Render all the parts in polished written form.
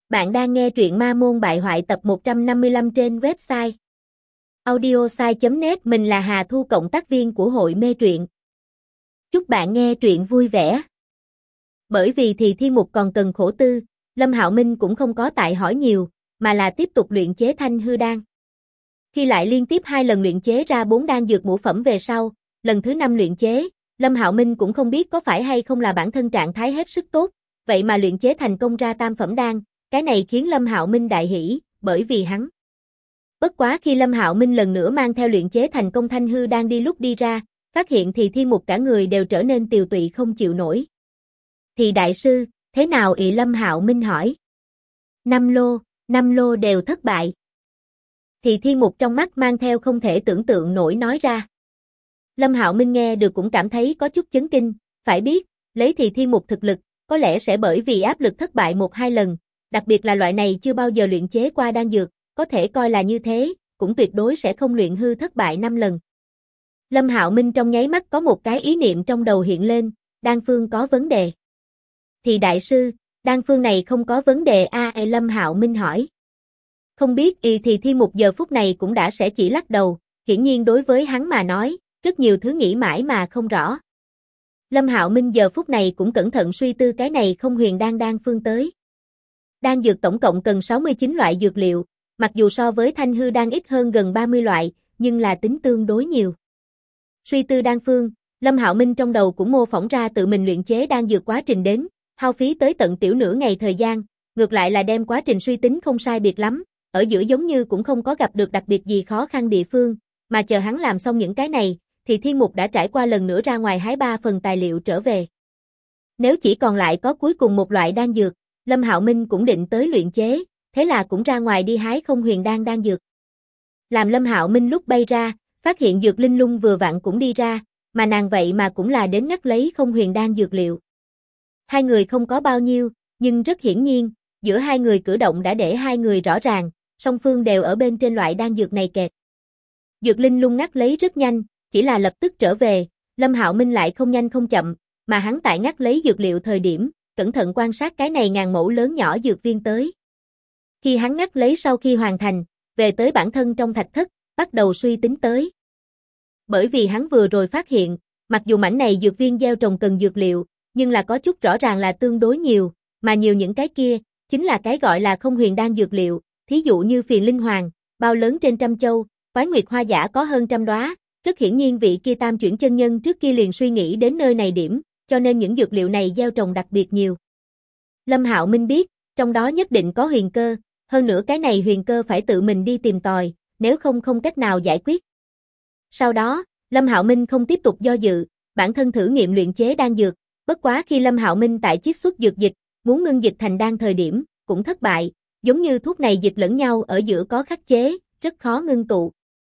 Bạn đang nghe truyện Ma Môn Bại Hoại tập 155 trên website audiosai.net. Mình là Hà Thu, cộng tác viên của hội mê truyện. Chúc bạn nghe truyện vui vẻ. Bởi vì thì Thiên Mục còn cần khổ tư, Lâm Hạo Minh cũng không có tại hỏi nhiều, mà là tiếp tục luyện chế Thanh Hư Đan. Khi lại liên tiếp 2 lần luyện chế ra 4 đan dược ngũ phẩm về sau, lần thứ 5 luyện chế, Lâm Hạo Minh cũng không biết có phải hay không là bản thân trạng thái hết sức tốt, vậy mà luyện chế thành công ra tam phẩm đan. Cái này khiến Lâm Hạo Minh đại hỉ, bởi vì hắn. Bất quá khi Lâm Hạo Minh lần nữa mang theo luyện chế thành công Thanh Hư Đan đi lúc đi ra, phát hiện thì Thiên Mục cả người đều trở nên tiều tụy không chịu nổi. Thì đại sư, thế nào ị? Lâm Hạo Minh hỏi. 5 lô đều thất bại. Thì Thiên Mục trong mắt mang theo không thể tưởng tượng nổi nói ra. Lâm Hạo Minh nghe được cũng cảm thấy có chút chấn kinh, phải biết, lấy thì Thiên Mục thực lực, có lẽ sẽ bởi vì áp lực thất bại 1-2 lần. Đặc biệt là loại này chưa bao giờ luyện chế qua đan dược, có thể coi là như thế, cũng tuyệt đối sẽ không luyện hư thất bại 5 lần. Lâm Hạo Minh trong nháy mắt có một cái ý niệm trong đầu hiện lên, đan phương có vấn đề. Thì đại sư, đan phương này không có vấn đề a? Lâm Hạo Minh hỏi. Không biết. Thì Thiên Mục giờ phút này cũng đã sẽ chỉ lắc đầu, hiển nhiên đối với hắn mà nói, rất nhiều thứ nghĩ mãi mà không rõ. Lâm Hạo Minh giờ phút này cũng cẩn thận suy tư cái này không huyền đan phương tới. Đan dược tổng cộng cần 69 loại dược liệu, mặc dù so với Thanh Hư Đan ít hơn gần 30 loại, nhưng là tính tương đối nhiều. Suy tư đan phương, Lâm Hạo Minh trong đầu cũng mô phỏng ra tự mình luyện chế đan dược quá trình đến, hao phí tới tận tiểu nửa ngày thời gian, ngược lại là đem quá trình suy tính không sai biệt lắm, ở giữa giống như cũng không có gặp được đặc biệt gì khó khăn địa phương, mà chờ hắn làm xong những cái này, thì Thiên Mục đã trải qua lần nữa ra ngoài hái 3 phần tài liệu trở về. Nếu chỉ còn lại có cuối cùng một loại đan dược, Lâm Hạo Minh cũng định tới luyện chế, thế là cũng ra ngoài đi hái không huyền đan dược. Làm Lâm Hạo Minh lúc bay ra, phát hiện Dược Linh Lung vừa vặn cũng đi ra, mà nàng vậy mà cũng là đến ngắt lấy không huyền đan dược liệu. Hai người không có bao nhiêu, nhưng rất hiển nhiên, giữa hai người cử động đã để hai người rõ ràng, song phương đều ở bên trên loại đan dược này kẹt. Dược Linh Lung ngắt lấy rất nhanh, chỉ là lập tức trở về, Lâm Hạo Minh lại không nhanh không chậm, mà hắn tại ngắt lấy dược liệu thời điểm, cẩn thận quan sát cái này ngàn mẫu lớn nhỏ dược viên tới. Khi hắn ngắt lấy sau khi hoàn thành, về tới bản thân trong thạch thất, bắt đầu suy tính tới. Bởi vì hắn vừa rồi phát hiện, mặc dù mảnh này dược viên gieo trồng cần dược liệu, nhưng là có chút rõ ràng là tương đối nhiều, mà nhiều những cái kia, chính là cái gọi là không huyền đan dược liệu, thí dụ như phiền linh hoàng, bao lớn trên trăm châu, quái nguyệt hoa giả có hơn 100 đóa, rất hiển nhiên vị kia tam chuyển chân nhân trước kia liền suy nghĩ đến nơi này điểm, cho nên những dược liệu này gieo trồng đặc biệt nhiều. Lâm Hạo Minh biết, trong đó nhất định có huyền cơ, hơn nữa cái này huyền cơ phải tự mình đi tìm tòi, nếu không không cách nào giải quyết. Sau đó, Lâm Hạo Minh không tiếp tục do dự, bản thân thử nghiệm luyện chế đan dược, bất quá khi Lâm Hạo Minh tại chiết xuất dược dịch, muốn ngưng dịch thành đan thời điểm, cũng thất bại, giống như thuốc này dịch lẫn nhau ở giữa có khắc chế, rất khó ngưng tụ.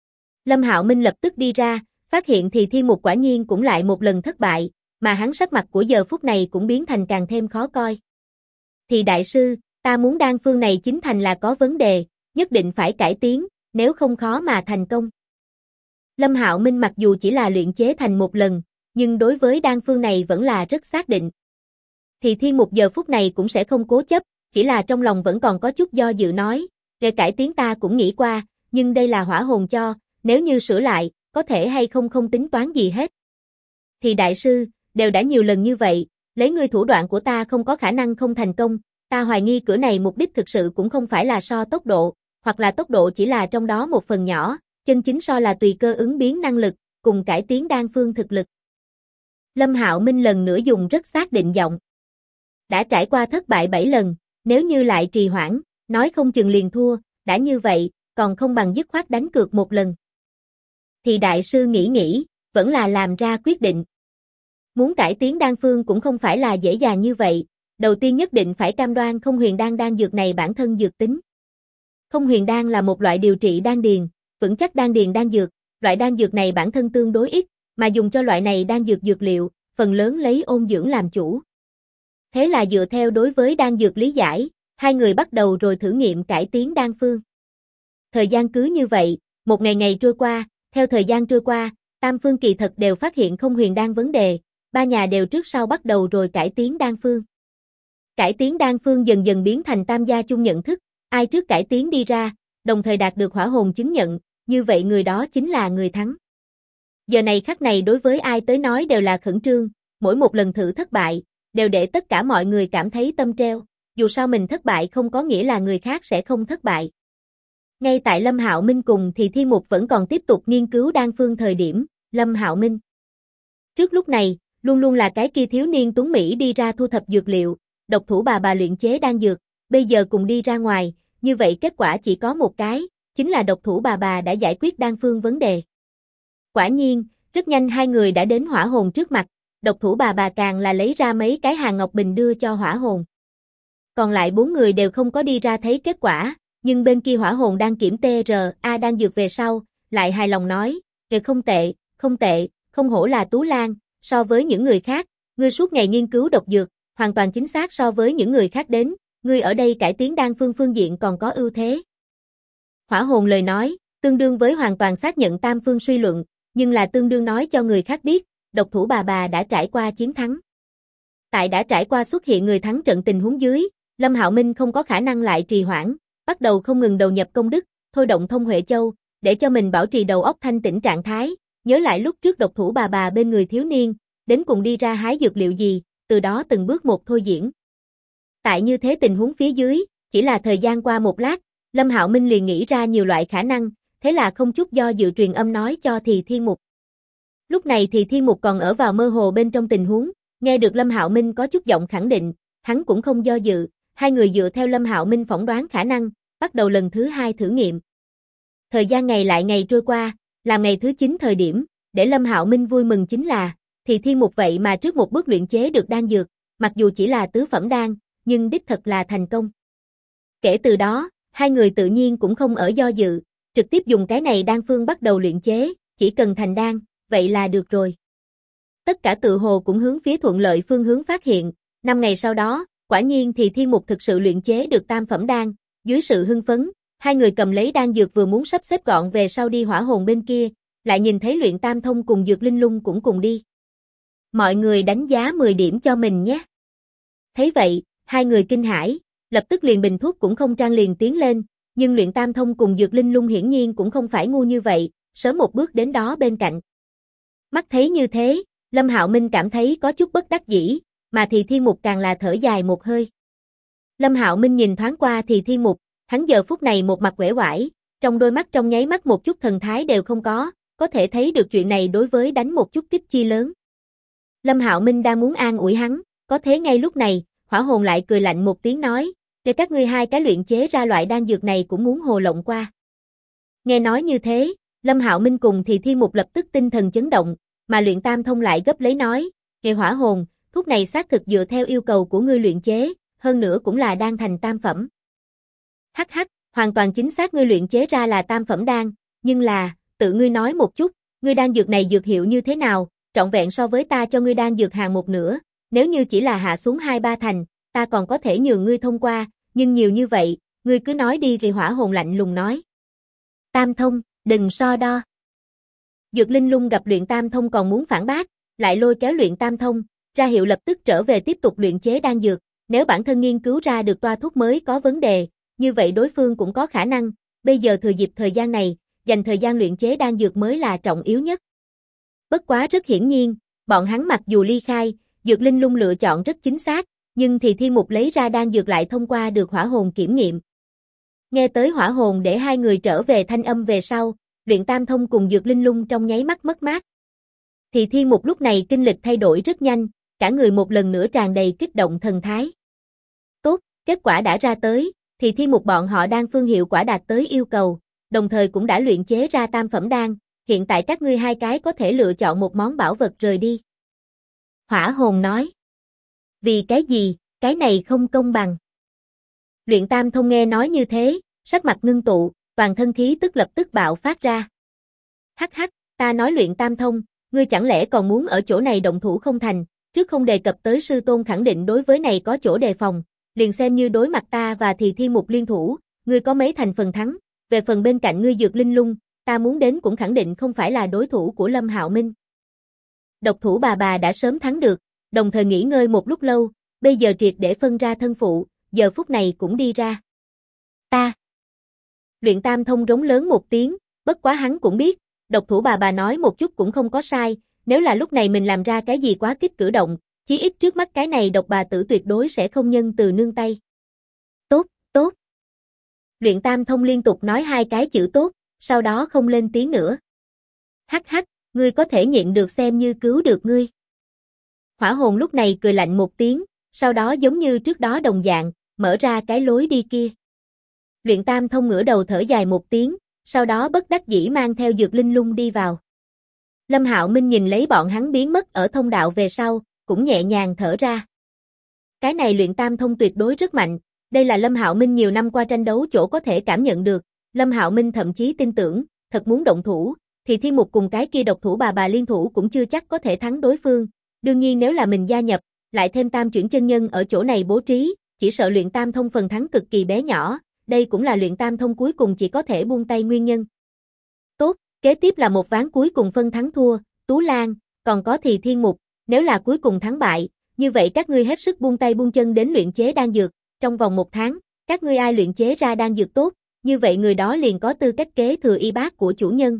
Lâm Hạo Minh lập tức đi ra, phát hiện thì Thiên Mục quả nhiên cũng lại một lần thất bại, mà hắn sắc mặt của giờ phút này cũng biến thành càng thêm khó coi. Thì đại sư, ta muốn đan phương này chính thành là có vấn đề, nhất định phải cải tiến, nếu không khó mà thành công. Lâm Hạo Minh mặc dù chỉ là luyện chế thành một lần, nhưng đối với đan phương này vẫn là rất xác định. Thì Thiên Mục giờ phút này cũng sẽ không cố chấp, chỉ là trong lòng vẫn còn có chút do dự nói, về cải tiến ta cũng nghĩ qua, nhưng đây là hỏa hồn cho, nếu như sửa lại, có thể hay không không tính toán gì hết. Thì đại sư, đều đã nhiều lần như vậy, lấy ngươi thủ đoạn của ta không có khả năng không thành công, ta hoài nghi cửa này mục đích thực sự cũng không phải là so tốc độ, hoặc là tốc độ chỉ là trong đó một phần nhỏ, chân chính so là tùy cơ ứng biến năng lực, cùng cải tiến đan phương thực lực. Lâm Hạo Minh lần nữa dùng rất xác định giọng. Đã trải qua thất bại 7 lần, nếu như lại trì hoãn, nói không chừng liền thua, đã như vậy, còn không bằng dứt khoát đánh cược một lần. Thì đại sư nghĩ, vẫn là làm ra quyết định. Muốn cải tiến đan phương cũng không phải là dễ dàng như vậy, đầu tiên nhất định phải cam đoan không huyền đan dược này bản thân dược tính. Không huyền đan là một loại điều trị đan điền, vững chắc đan điền đan dược, loại đan dược này bản thân tương đối ít, mà dùng cho loại này đan dược dược liệu, phần lớn lấy ôn dưỡng làm chủ. Thế là dựa theo đối với đan dược lý giải, hai người bắt đầu rồi thử nghiệm cải tiến đan phương. Thời gian cứ như vậy, một ngày trôi qua, theo thời gian trôi qua, tam phương kỳ thật đều phát hiện không huyền đan vấn đề, ba nhà đều trước sau bắt đầu rồi cải tiến đan phương. Cải tiến đan phương dần dần biến thành tam gia chung nhận thức, ai trước cải tiến đi ra, đồng thời đạt được hỏa hồn chứng nhận, như vậy người đó chính là người thắng. Giờ này khắc này đối với ai tới nói đều là khẩn trương, mỗi một lần thử thất bại, đều để tất cả mọi người cảm thấy tâm treo, dù sao mình thất bại không có nghĩa là người khác sẽ không thất bại. Ngay tại Lâm Hạo Minh cùng thì Thi Mục vẫn còn tiếp tục nghiên cứu đan phương thời điểm, Lâm Hạo Minh. Trước lúc này, luôn luôn là cái kia thiếu niên tuấn Mỹ đi ra thu thập dược liệu, độc thủ bà luyện chế đan dược, bây giờ cùng đi ra ngoài, như vậy kết quả chỉ có một cái, chính là độc thủ bà đã giải quyết đan phương vấn đề. Quả nhiên, rất nhanh hai người đã đến hỏa hồn trước mặt, độc thủ bà càng là lấy ra mấy cái hàng ngọc bình đưa cho hỏa hồn. Còn lại 4 người đều không có đi ra thấy kết quả, nhưng bên kia hỏa hồn đang kiểm TRA đan dược về sau, lại hài lòng nói, không tệ, không hổ là Tú Lan, so với những người khác, ngươi suốt ngày nghiên cứu độc dược, hoàn toàn chính xác so với những người khác đến, ngươi ở đây cải tiến đan phương diện còn có ưu thế. Hỏa hồn lời nói, tương đương với hoàn toàn xác nhận tam phương suy luận, nhưng là tương đương nói cho người khác biết, độc thủ bà đã trải qua chiến thắng. Tại đã trải qua xuất hiện người thắng trận tình huống dưới, Lâm Hạo Minh không có khả năng lại trì hoãn, bắt đầu không ngừng đầu nhập công đức, thôi động Thông Huệ Châu, để cho mình bảo trì đầu óc thanh tĩnh trạng thái, nhớ lại lúc trước độc thủ bà bên người thiếu niên, đến cùng đi ra hái dược liệu gì, từ đó từng bước một thôi diễn. Tại như thế tình huống phía dưới, chỉ là thời gian qua một lát, Lâm Hạo Minh liền nghĩ ra nhiều loại khả năng, thế là không chút do dự truyền âm nói cho thì Thiên Mục. Lúc này thì Thiên Mục còn ở vào mơ hồ bên trong tình huống, nghe được Lâm Hạo Minh có chút giọng khẳng định, hắn cũng không do dự, hai người dựa theo Lâm Hạo Minh phỏng đoán khả năng, bắt đầu lần thứ 2 thử nghiệm. Thời gian ngày lại ngày trôi qua, làm ngày thứ 9 thời điểm, để Lâm Hạo Minh vui mừng chính là, thì Thiên Mục vậy mà trước một bước luyện chế được đan dược, mặc dù chỉ là tứ phẩm đan, nhưng đích thật là thành công. Kể từ đó, hai người tự nhiên cũng không ở do dự, trực tiếp dùng cái này đan phương bắt đầu luyện chế, chỉ cần thành đan, vậy là được rồi. Tất cả tự hồ cũng hướng phía thuận lợi phương hướng phát hiện, 5 ngày sau đó, quả nhiên thì Thiên Mục thực sự luyện chế được tam phẩm đan, dưới sự hưng phấn, hai người cầm lấy đan dược vừa muốn sắp xếp gọn về sau đi hỏa hồn bên kia, lại nhìn thấy Luyện Tam Thông cùng Dược Linh Lung cũng cùng đi. Mọi người đánh giá 10 điểm cho mình nhé. Thấy vậy, hai người kinh hãi, lập tức liền bình thuốc cũng không trang liền tiến lên, nhưng Luyện Tam Thông cùng Dược Linh Lung hiển nhiên cũng không phải ngu như vậy, sớm một bước đến đó bên cạnh. Mắt thấy như thế, Lâm Hạo Minh cảm thấy có chút bất đắc dĩ, mà thì Thiên Mục càng là thở dài một hơi. Lâm Hạo Minh nhìn thoáng qua thì Thiên Mục, hắn giờ phút này một mặt uể oải, trong đôi mắt trong nháy mắt một chút thần thái đều không có thể thấy được chuyện này đối với đánh một chút kích chi lớn. Lâm Hạo Minh đang muốn an ủi hắn, có thế ngay lúc này, hỏa hồn lại cười lạnh một tiếng nói, để các ngươi hai cái luyện chế ra loại đan dược này cũng muốn hồ lộng qua. Nghe nói như thế, Lâm Hạo Minh cùng thì Thiên Mục lập tức tinh thần chấn động, mà Luyện Tam Thông lại gấp lấy nói, nghe hỏa hồn, thuốc này xác thực dựa theo yêu cầu của ngươi luyện chế, hơn nữa cũng là đan thành tam phẩm. Hắc hắc, hoàn toàn chính xác ngươi luyện chế ra là tam phẩm đan, nhưng là, tự ngươi nói một chút, ngươi đan dược này dược hiệu như thế nào, trọn vẹn so với ta cho ngươi đan dược hàng một nửa, nếu như chỉ là hạ xuống 2-3 thành, ta còn có thể nhường ngươi thông qua, nhưng nhiều như vậy, ngươi cứ nói đi thì hỏa hồn lạnh lùng nói. Tam Thông, đừng so đo. Dược Linh Lung gặp Luyện Tam Thông còn muốn phản bác, lại lôi kéo Luyện Tam Thông, ra hiệu lập tức trở về tiếp tục luyện chế đan dược, nếu bản thân nghiên cứu ra được toa thuốc mới có vấn đề, như vậy đối phương cũng có khả năng, bây giờ thừa dịp thời gian này, dành thời gian luyện chế đan dược mới là trọng yếu nhất. Bất quá rất hiển nhiên, bọn hắn mặc dù ly khai, Dược Linh Lung lựa chọn rất chính xác, nhưng thì Thiên Mục lấy ra đan dược lại thông qua được hỏa hồn kiểm nghiệm. Nghe tới hỏa hồn để hai người trở về thanh âm về sau, Luyện Tam Thông cùng Dược Linh Lung trong nháy mắt mất mát. Thì Thiên Mục lúc này kinh lịch thay đổi rất nhanh, cả người một lần nữa tràn đầy kích động thần thái. Tốt, kết quả đã ra tới, thì Thiên Mục bọn họ đan phương hiệu quả đạt tới yêu cầu, đồng thời cũng đã luyện chế ra tam phẩm đan, hiện tại các ngươi hai cái có thể lựa chọn một món bảo vật rời đi. Hỏa hồn nói. Vì cái gì, cái này không công bằng. Luyện Tam Thông nghe nói như thế, sắc mặt ngưng tụ, toàn thân khí tức lập tức bạo phát ra. Hắc hắc, ta nói Luyện Tam Thông, ngươi chẳng lẽ còn muốn ở chỗ này động thủ không thành, trước không đề cập tới sư tôn khẳng định đối với này có chỗ đề phòng, liền xem như đối mặt ta và thì Thiên Mục liên thủ, ngươi có mấy thành phần thắng, về phần bên cạnh ngươi Dược Linh Lung, ta muốn đến cũng khẳng định không phải là đối thủ của Lâm Hạo Minh. Độc thủ bà đã sớm thắng được, đồng thời nghỉ ngơi một lúc lâu, bây giờ triệt để phân ra thân phụ, giờ phút này cũng đi ra. Ta. Luyện Tam Thông rống lớn một tiếng, bất quá hắn cũng biết, độc thủ bà nói một chút cũng không có sai, nếu là lúc này mình làm ra cái gì quá kích cử động, chí ít trước mắt cái này độc bà tử tuyệt đối sẽ không nhân từ nương tay. Tốt, tốt. Luyện Tam Thông liên tục nói hai cái chữ tốt, sau đó không lên tiếng nữa. Hắc hắc, ngươi có thể nhịn được xem như cứu được ngươi. Hỏa hồn lúc này cười lạnh một tiếng, sau đó giống như trước đó đồng dạng, mở ra cái lối đi kia. Luyện Tam Thông ngửa đầu thở dài một tiếng, sau đó bất đắc dĩ mang theo Dược Linh Lung đi vào. Lâm Hạo Minh nhìn lấy bọn hắn biến mất ở thông đạo về sau, cũng nhẹ nhàng thở ra. Cái này Luyện Tam Thông tuyệt đối rất mạnh, đây là Lâm Hạo Minh nhiều năm qua tranh đấu chỗ có thể cảm nhận được, Lâm Hạo Minh thậm chí tin tưởng, thật muốn động thủ, thì Thiên Mục cùng cái kia độc thủ bà liên thủ cũng chưa chắc có thể thắng đối phương, đương nhiên nếu là mình gia nhập, lại thêm Tam chuyển chân nhân ở chỗ này bố trí, chỉ sợ Luyện Tam Thông phần thắng cực kỳ bé nhỏ, đây cũng là Luyện Tam Thông cuối cùng chỉ có thể buông tay nguyên nhân. Tốt, kế tiếp là một ván cuối cùng phân thắng thua, Tú Lan, còn có thì Thiên Mục, nếu là cuối cùng thắng bại, như vậy các ngươi hết sức buông tay buông chân đến luyện chế đan dược, trong vòng 1 tháng, các ngươi ai luyện chế ra đan dược tốt, như vậy người đó liền có tư cách kế thừa y bát của chủ nhân.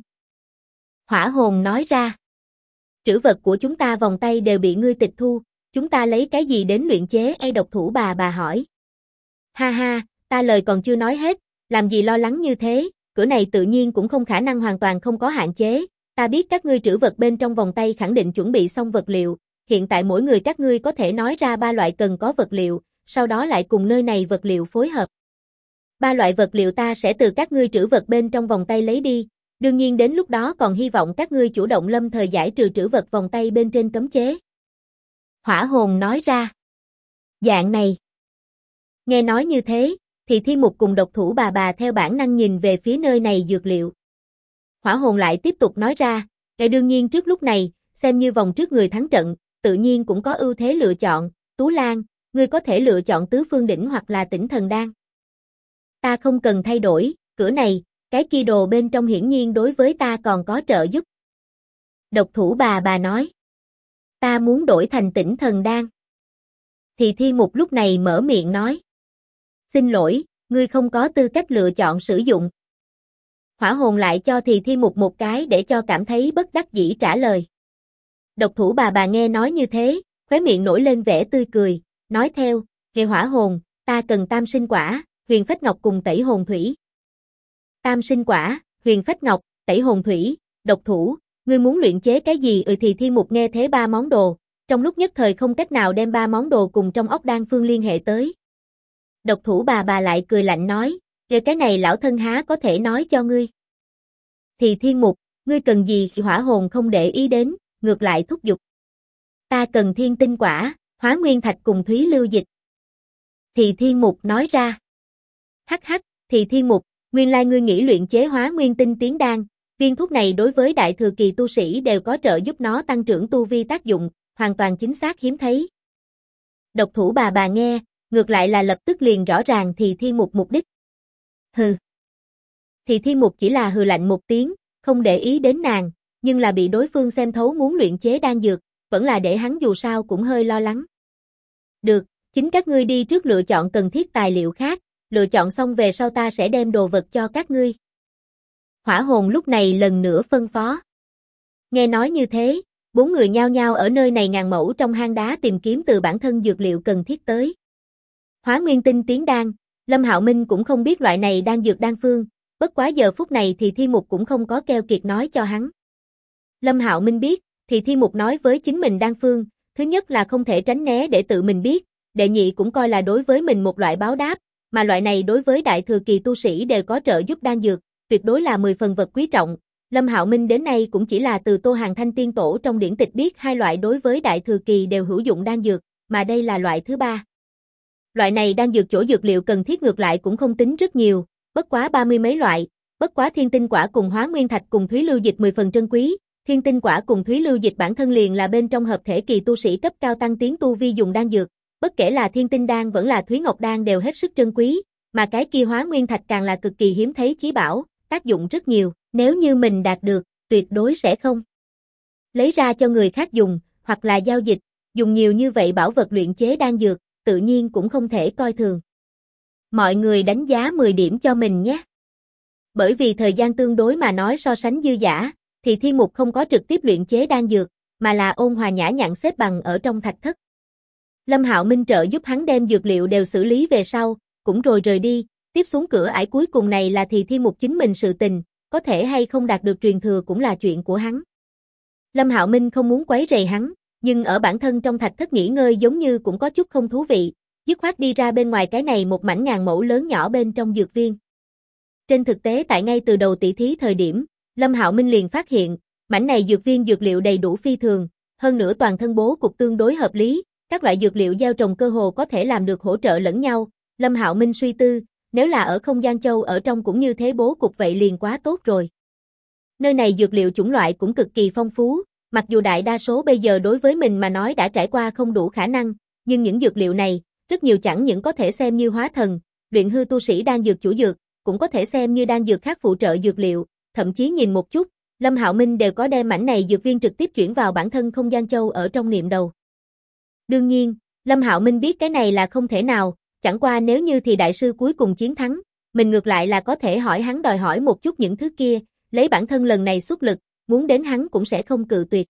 Hỏa hồn nói ra, trữ vật của chúng ta vòng tay đều bị ngươi tịch thu, chúng ta lấy cái gì đến luyện chế? Độc thủ bà hỏi. Ha ha, ta lời còn chưa nói hết, làm gì lo lắng như thế, cửa này tự nhiên cũng không khả năng hoàn toàn không có hạn chế, ta biết các ngươi trữ vật bên trong vòng tay khẳng định chuẩn bị xong vật liệu, hiện tại mỗi người các ngươi có thể nói ra 3 loại cần có vật liệu, sau đó lại cùng nơi này vật liệu phối hợp. 3 loại vật liệu ta sẽ từ các ngươi trữ vật bên trong vòng tay lấy đi, đương nhiên đến lúc đó còn hy vọng các ngươi chủ động lâm thời giải trừ trữ vật vòng tay bên trên cấm chế. Hỏa hồn nói ra. Dạng này. Nghe nói như thế, thì Thiên Mục cùng độc thủ bà theo bản năng nhìn về phía nơi này dược liệu. Hỏa hồn lại tiếp tục nói ra, đương nhiên trước lúc này, xem như vòng trước người thắng trận, tự nhiên cũng có ưu thế lựa chọn, Tú Lan, ngươi có thể lựa chọn Tứ Phương Đỉnh hoặc là Tỉnh Thần Đan. Ta không cần thay đổi, cửa này, cái kia đồ bên trong hiển nhiên đối với ta còn có trợ giúp. Độc thủ bà nói. Ta muốn đổi thành Tỉnh Thần Đan. Thì Thiên Mục lúc này mở miệng nói. Xin lỗi, ngươi không có tư cách lựa chọn sử dụng. Hỏa hồn lại cho thì Thiên Mục một cái để cho cảm thấy bất đắc dĩ trả lời. Độc thủ bà nghe nói như thế, khóe miệng nổi lên vẻ tươi cười, nói theo, nghe hỏa hồn, ta cần tam sinh quả, huyền phách ngọc cùng tẩy hồn thủy. Tam sinh quả, huyền phách ngọc, tẩy hồn thủy, độc thủ, ngươi muốn luyện chế cái gì? Thì Thiên Mục nghe thế 3 món đồ, trong lúc nhất thời không cách nào đem 3 món đồ cùng trong óc đan phương liên hệ tới. Độc thủ bà lại cười lạnh nói, cái này lão thân há có thể nói cho ngươi. Thì Thiên Mục, ngươi cần gì? Hỏa hồn không để ý đến, ngược lại thúc giục. Ta cần thiên tinh quả, hóa nguyên thạch cùng thúy lưu dịch. Thì Thiên Mục nói ra. Hắc hắc, thì Thiên Mục, nguyên lai ngươi nghĩ luyện chế hóa nguyên tinh tiến đan, viên thuốc này đối với đại thừa kỳ tu sĩ đều có trợ giúp nó tăng trưởng tu vi tác dụng, hoàn toàn chính xác hiếm thấy. Độc thủ bà nghe, ngược lại là lập tức liền rõ ràng thì Thiên Mục mục đích. Hừ. Thì Thiên Mục chỉ là hừ lạnh một tiếng, không để ý đến nàng, nhưng là bị đối phương xem thấu muốn luyện chế đan dược, vẫn là để hắn dù sao cũng hơi lo lắng. Được, chính các ngươi đi trước lựa chọn cần thiết tài liệu khác, lựa chọn xong về sau ta sẽ đem đồ vật cho các ngươi. Hỏa hồn lúc này lần nữa phân phó. Nghe nói như thế, 4 người nhao nhao ở nơi này ngàn mẫu trong hang đá tìm kiếm từ bản thân dược liệu cần thiết tới. Hóa nguyên tinh tiến đan, Lâm Hạo Minh cũng không biết loại này đan dược đan phương, bất quá giờ phút này thì Thiên Mục cũng không có keo kiệt nói cho hắn. Lâm Hạo Minh biết, thì Thiên Mục nói với chính mình đan phương, thứ nhất là không thể tránh né để tự mình biết, đệ nhị cũng coi là đối với mình một loại báo đáp, mà loại này đối với đại thừa kỳ tu sĩ đều có trợ giúp đan dược, tuyệt đối là 10 phần vật quý trọng. Lâm Hạo Minh đến nay cũng chỉ là từ Tô Hàn Thanh tiên tổ trong điển tịch biết 2 loại đối với đại thừa kỳ đều hữu dụng đan dược, mà đây là loại thứ 3. Loại này đan dược chỗ dược liệu cần thiết ngược lại cũng không tính rất nhiều, bất quá 30 mấy loại, bất quá thiên tinh quả cùng hóa nguyên thạch cùng thúy lưu dịch 10 phần trân quý, thiên tinh quả cùng thúy lưu dịch bản thân liền là bên trong hợp thể kỳ tu sĩ cấp cao tăng tiến tu vi dùng đan dược, bất kể là thiên tinh đan vẫn là thúy ngọc đan đều hết sức trân quý, mà cái kia hóa nguyên thạch càng là cực kỳ hiếm thấy chí bảo, tác dụng rất nhiều, nếu như mình đạt được, tuyệt đối sẽ không lấy ra cho người khác dùng, hoặc là giao dịch, dùng nhiều như vậy bảo vật luyện chế đan dược, tự nhiên cũng không thể coi thường. Mọi người đánh giá 10 điểm cho mình nhé. Bởi vì thời gian tương đối mà nói so sánh dư dả, thì Thiên Mục không có trực tiếp luyện chế đan dược, mà là ôn hòa nhã nhặn xếp bằng ở trong thạch thất. Lâm Hạo Minh trợ giúp hắn đem dược liệu đều xử lý về sau, cũng rồi rời đi, tiếp xuống cửa ải cuối cùng này là thì Thiên Mục chính mình sự tình, có thể hay không đạt được truyền thừa cũng là chuyện của hắn. Lâm Hạo Minh không muốn quấy rầy hắn, nhưng ở bản thân trong thạch thất nghỉ ngơi giống như cũng có chút không thú vị, dứt khoát đi ra bên ngoài cái này một mảnh ngàn mẫu lớn nhỏ bên trong dược viên. Trên thực tế tại ngay từ đầu tỷ thí thời điểm, Lâm Hạo Minh liền phát hiện, mảnh này dược viên dược liệu đầy đủ phi thường, hơn nữa toàn thân bố cục tương đối hợp lý, các loại dược liệu gieo trồng cơ hồ có thể làm được hỗ trợ lẫn nhau. Lâm Hạo Minh suy tư, nếu là ở không gian châu ở trong cũng như thế bố cục vậy liền quá tốt rồi. Nơi này dược liệu chủng loại cũng cực kỳ phong phú, mặc dù đại đa số bây giờ đối với mình mà nói đã trải qua không đủ khả năng, nhưng những dược liệu này, rất nhiều chẳng những có thể xem như hóa thần, luyện hư tu sĩ đan dược chủ dược, cũng có thể xem như đan dược khác phụ trợ dược liệu, thậm chí nhìn một chút, Lâm Hạo Minh đều có đem mảnh này dược viên trực tiếp chuyển vào bản thân không gian châu ở trong niệm đầu. Đương nhiên, Lâm Hạo Minh biết cái này là không thể nào, chẳng qua nếu như thì đại sư cuối cùng chiến thắng, mình ngược lại là có thể hỏi hắn đòi hỏi một chút những thứ kia, lấy bản thân lần này xuất lực, muốn đến hắn cũng sẽ không cự tuyệt.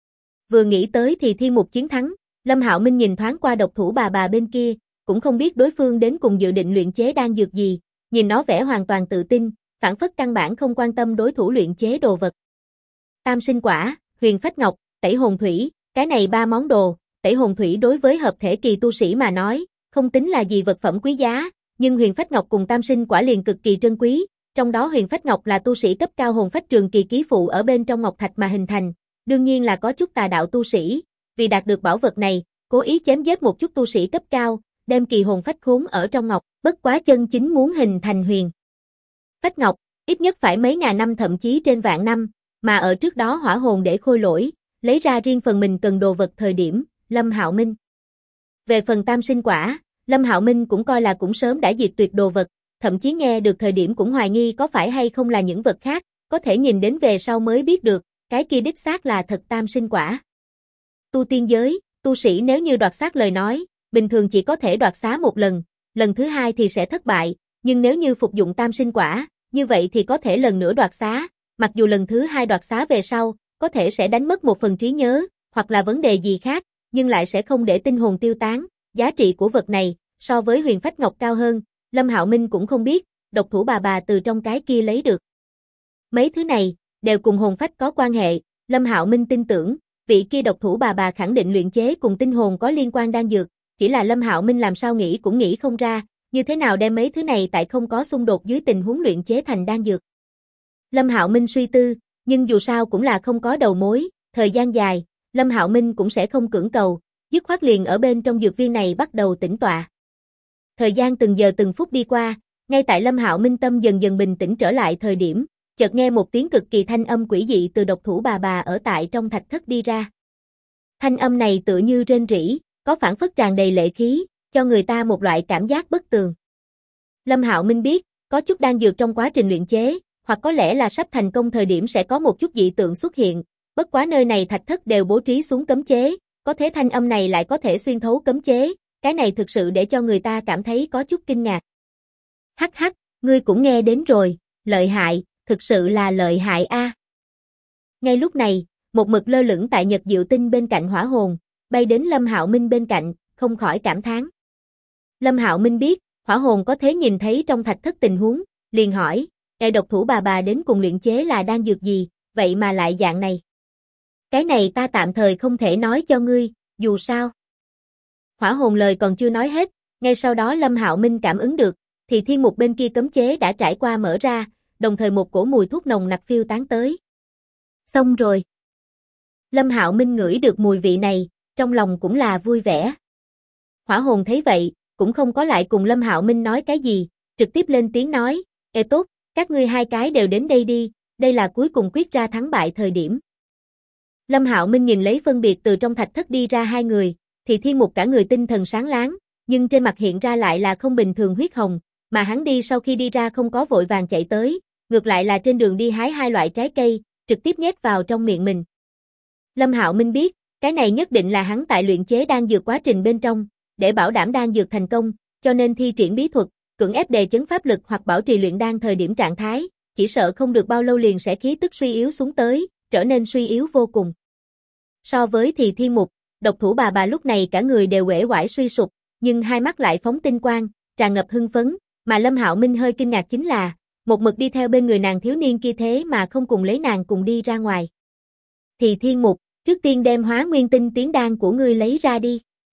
Vừa nghĩ tới thì Thiên Mục chiến thắng, Lâm Hạo Minh nhìn thoáng qua độc thủ bà bên kia, cũng không biết đối phương đến cùng dự định luyện chế đan dược gì, nhìn nó vẻ hoàn toàn tự tin, phản phất căn bản không quan tâm đối thủ luyện chế đồ vật. Tam sinh quả, huyền phách ngọc, tẩy hồn thủy, cái này 3 món đồ, tẩy hồn thủy đối với hợp thể kỳ tu sĩ mà nói, không tính là gì vật phẩm quý giá, nhưng huyền phách ngọc cùng tam sinh quả liền cực kỳ trân quý, trong đó huyền phách ngọc là tu sĩ cấp cao hồn phách trường kỳ ký phụ ở bên trong ngọc thạch mà hình thành, đương nhiên là có chút tà đạo tu sĩ, vì đạt được bảo vật này, cố ý chém giết một chút tu sĩ cấp cao, đem kỳ hồn phách khốn ở trong ngọc, bất quá chân chính muốn hình thành huyền phách ngọc, ít nhất phải mấy ngàn năm thậm chí trên vạn năm, mà ở trước đó hỏa hồn để khôi lỗi, lấy ra riêng phần mình cần đồ vật thời điểm, Lâm Hạo Minh. Về phần tam sinh quả, Lâm Hạo Minh cũng coi là cũng sớm đã diệt tuyệt đồ vật, thậm chí nghe được thời điểm cũng hoài nghi có phải hay không là những vật khác, có thể nhìn đến về sau mới biết được, cái kia đích xác là thật tam sinh quả. Tu tiên giới, tu sĩ nếu như đoạt xá lời nói, bình thường chỉ có thể đoạt xá một lần, lần thứ hai thì sẽ thất bại, nhưng nếu như phục dụng tam sinh quả, như vậy thì có thể lần nữa đoạt xá, mặc dù lần thứ hai đoạt xá về sau, có thể sẽ đánh mất một phần trí nhớ, hoặc là vấn đề gì khác, nhưng lại sẽ không để tinh hồn tiêu tán, giá trị của vật này, so với huyền phách ngọc cao hơn, Lâm Hạo Minh cũng không biết, độc thủ bà từ trong cái kia lấy được. Mấy thứ này, đều cùng hồn phách có quan hệ, Lâm Hạo Minh tin tưởng, vị kia độc thủ bà khẳng định luyện chế cùng tinh hồn có liên quan đan dược, chỉ là Lâm Hạo Minh làm sao nghĩ cũng nghĩ không ra, như thế nào đem mấy thứ này tại không có xung đột dưới tình huống luyện chế thành đan dược. Lâm Hạo Minh suy tư, nhưng dù sao cũng là không có đầu mối, thời gian dài, Lâm Hạo Minh cũng sẽ không cưỡng cầu, dứt khoát liền ở bên trong dược viên này bắt đầu tĩnh tọa. Thời gian từng giờ từng phút đi qua, ngay tại Lâm Hạo Minh tâm dần dần bình tĩnh trở lại thời điểm, chợt nghe một tiếng cực kỳ thanh âm quỷ dị từ độc thủ bà ở tại trong thạch thất đi ra. Thanh âm này tựa như rên rỉ, có phảng phất tràn đầy lệ khí, cho người ta một loại cảm giác bất tường. Lâm Hạo Minh biết, có chút đan dược trong quá trình luyện chế, hoặc có lẽ là sắp thành công thời điểm sẽ có một chút dị tượng xuất hiện, bất quá nơi này thạch thất đều bố trí xuống cấm chế, có thế thanh âm này lại có thể xuyên thấu cấm chế, cái này thực sự để cho người ta cảm thấy có chút kinh ngạc. Hắc hắc, ngươi cũng nghe đến rồi, lợi hại, thực sự là lợi hại a. Ngay lúc này, một mực lơ lửng tại Nhật Diệu Tinh bên cạnh hỏa hồn, bay đến Lâm Hạo Minh bên cạnh, không khỏi cảm thán. Lâm Hạo Minh biết, hỏa hồn có thế nhìn thấy trong thạch thất tình huống, liền hỏi, độc thủ bà đến cùng luyện chế là đan dược gì, vậy mà lại dạng này. Cái này ta tạm thời không thể nói cho ngươi, dù sao. Hỏa hồn lời còn chưa nói hết, ngay sau đó Lâm Hạo Minh cảm ứng được, thì thiên mục bên kia cấm chế đã trải qua mở ra, đồng thời một cổ mùi thuốc nồng nặc phiêu tán tới. Xong rồi. Lâm Hạo Minh ngửi được mùi vị này, trong lòng cũng là vui vẻ. Hỏa hồn thấy vậy, cũng không có lại cùng Lâm Hạo Minh nói cái gì, trực tiếp lên tiếng nói, ê tốt, các ngươi hai cái đều đến đây đi, đây là cuối cùng quyết ra thắng bại thời điểm. Lâm Hạo Minh nhìn lấy phân biệt từ trong thạch thất đi ra hai người, thì thiên mục cả người tinh thần sáng láng, nhưng trên mặt hiện ra lại là không bình thường huyết hồng, mà hắn đi sau khi đi ra không có vội vàng chạy tới, ngược lại là trên đường đi hái hai loại trái cây, trực tiếp nhét vào trong miệng mình. Lâm Hạo Minh biết, cái này nhất định là hắn tại luyện chế đan dược quá trình bên trong, để bảo đảm đan dược thành công, cho nên thi triển bí thuật, cưỡng ép đề chấn pháp lực hoặc bảo trì luyện đan thời điểm trạng thái, chỉ sợ không được bao lâu liền sẽ khí tức suy yếu xuống tới, trở nên suy yếu vô cùng. So với Thì Thiên Mục, độc thủ bà lúc này cả người đều uể oải suy sụp, nhưng hai mắt lại phóng tinh quang, tràn ngập hưng phấn, mà Lâm Hạo Minh hơi kinh ngạc chính là, một mực đi theo bên người nàng thiếu niên kia thế mà không cùng lấy nàng cùng đi ra ngoài. Thì Thiên Mục, trước tiên đem Hóa Nguyên Tinh Tiến đan của ngươi lấy ra đi.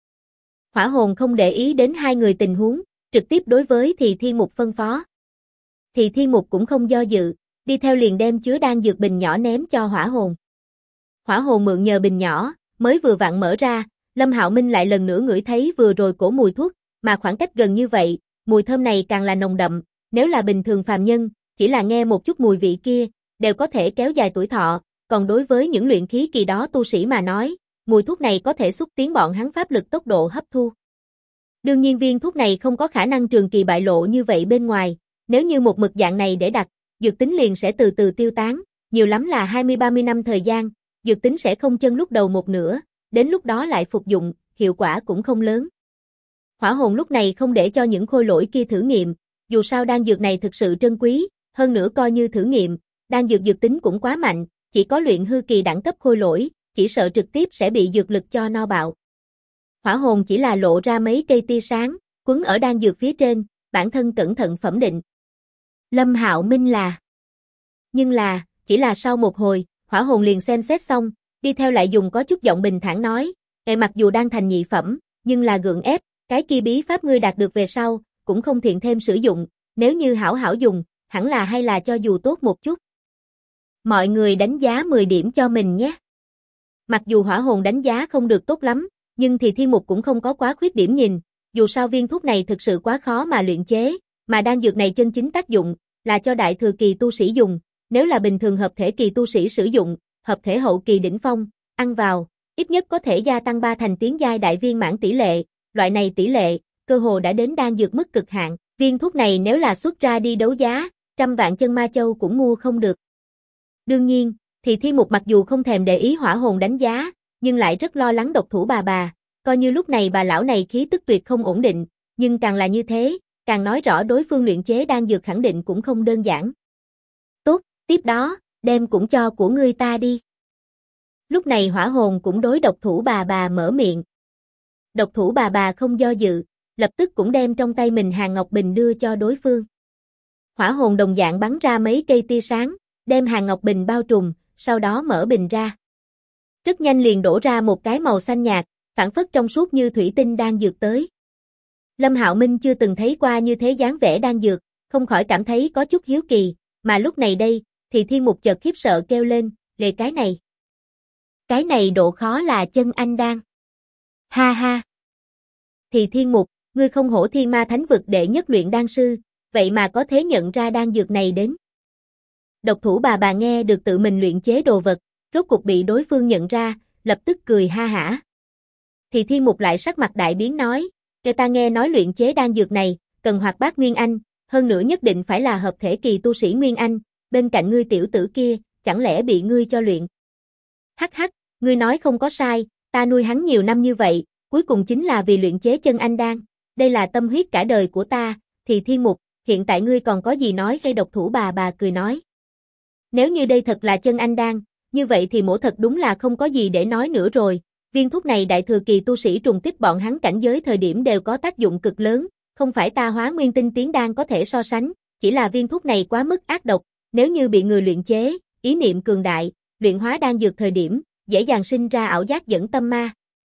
Hỏa Hồn không để ý đến hai người tình huống, trực tiếp đối với Thì Thiên Mục phân phó. Thì Thiên Mục cũng không do dự, đi theo liền đem chứa đan dược bình nhỏ ném cho Hỏa Hồn. Hỏa Hồn mượn nhờ bình nhỏ, mới vừa vặn mở ra, Lâm Hạo Minh lại lần nữa ngửi thấy vừa rồi cổ mùi thuốc, mà khoảng cách gần như vậy, mùi thơm này càng là nồng đậm, nếu là bình thường phàm nhân, chỉ là nghe một chút mùi vị kia, đều có thể kéo dài tuổi thọ, còn đối với những luyện khí kỳ đó tu sĩ mà nói, mùi thuốc này có thể xúc tiến bọn hắn pháp lực tốc độ hấp thu. Đương nhiên viên thuốc này không có khả năng trường kỳ bại lộ như vậy bên ngoài, nếu như một mực dạng này để đặt, dược tính liền sẽ từ từ tiêu tán, nhiều lắm là 20-30 năm thời gian, dược tính sẽ không chân lúc đầu một nửa, đến lúc đó lại phục dụng, hiệu quả cũng không lớn. Hỏa Hồn lúc này không để cho những khôi lỗi kia thử nghiệm, dù sao đan dược này thực sự trân quý, hơn nữa coi như thử nghiệm, đan dược tính cũng quá mạnh, chỉ có luyện hư kỳ đẳng cấp khôi lỗi, chỉ sợ trực tiếp sẽ bị dược lực cho no bạo. Hỏa Hồn chỉ là lộ ra mấy cây tia sáng, quấn ở đan dược phía trên, bản thân cẩn thận phẩm định. Lâm Hạo Minh là. Nhưng là, chỉ là sau một hồi, Hỏa Hồn liền xem xét xong, đi theo lại dùng có chút giọng bình thản nói, mặc dù đang thành nhị phẩm, nhưng là gượng ép, cái kia bí pháp ngươi đạt được về sau, cũng không thiện thêm sử dụng, nếu như hảo hảo dùng, hẳn là hay là cho dù tốt một chút. Mọi người đánh giá 10 điểm cho mình nhé. Mặc dù Hỏa Hồn đánh giá không được tốt lắm, nhưng thì Thiên Mục cũng không có quá khuyết điểm nhìn, dù sao viên thuốc này thực sự quá khó mà luyện chế, mà đan dược này chân chính tác dụng, là cho đại thừa kỳ tu sĩ dùng, nếu là bình thường hợp thể kỳ tu sĩ sử dụng, hợp thể hậu kỳ đỉnh phong, ăn vào, ít nhất có thể gia tăng 3 thành tiến giai đại viên mãn tỷ lệ, loại này tỷ lệ, cơ hồ đã đến đan dược mức cực hạn, viên thuốc này nếu là xuất ra đi đấu giá, trăm vạn chân ma châu cũng mua không được. Đương nhiên, thì Thiên Mục mặc dù không thèm để ý Hỏa Hồn đánh giá, nhưng lại rất lo lắng độc thủ bà, coi như lúc này bà lão này khí tức tuyệt không ổn định, nhưng càng là như thế, càng nói rõ đối phương luyện chế đan dược khẳng định cũng không đơn giản. Tốt, tiếp đó, đem cũng cho của ngươi ta đi. Lúc này Hỏa Hồn cũng đối độc thủ bà mở miệng. Độc thủ bà không do dự, lập tức cũng đem trong tay mình Hàn Ngọc Bình đưa cho đối phương. Hỏa Hồn đồng dạng bắn ra mấy cây tia sáng, đem Hàn Ngọc Bình bao trùm, sau đó mở bình ra. Rất nhanh liền đổ ra một cái màu xanh nhạt, phản phất trong suốt như thủy tinh đan dược tới. Lâm Hạo Minh chưa từng thấy qua như thế dáng vẻ đan dược, không khỏi cảm thấy có chút hiếu kỳ, mà lúc này đây, thì Thiên Mục chợt khiếp sợ kêu lên, lệ cái này. Cái này độ khó là chân anh đan. Ha ha. Thì Thiên Mục, ngươi không hổ Thiên Ma Thánh vực đệ nhất luyện đan sư, vậy mà có thể nhận ra đan dược này đến. Độc thủ bà nghe được tự mình luyện chế đồ vật, rốt cục bị đối phương nhận ra, lập tức cười ha hả. Thì Thiên Mục lại sắc mặt đại biến nói, kêu ta nghe nói luyện chế đan dược này, cần hoạt bát Nguyên Anh, hơn nữa nhất định phải là hợp thể kỳ tu sĩ Nguyên Anh, bên cạnh ngươi tiểu tử kia, chẳng lẽ bị ngươi cho luyện. Hắc hắc, ngươi nói không có sai, ta nuôi hắn nhiều năm như vậy, cuối cùng chính là vì luyện chế chân anh đan, đây là tâm huyết cả đời của ta, thì Thiên Mục, hiện tại ngươi còn có gì nói hay độc thủ bà cười nói. Nếu như đây thật là chân anh đan, như vậy thì mổ thật đúng là không có gì để nói nữa rồi, viên thuốc này đại thừa kỳ tu sĩ trùng kích bọn hắn cảnh giới thời điểm đều có tác dụng cực lớn, không phải ta Hóa Nguyên Tinh Tiến đan có thể so sánh, chỉ là viên thuốc này quá mức ác độc, nếu như bị người luyện chế, ý niệm cường đại, luyện hóa đan dược thời điểm, dễ dàng sinh ra ảo giác dẫn tâm ma.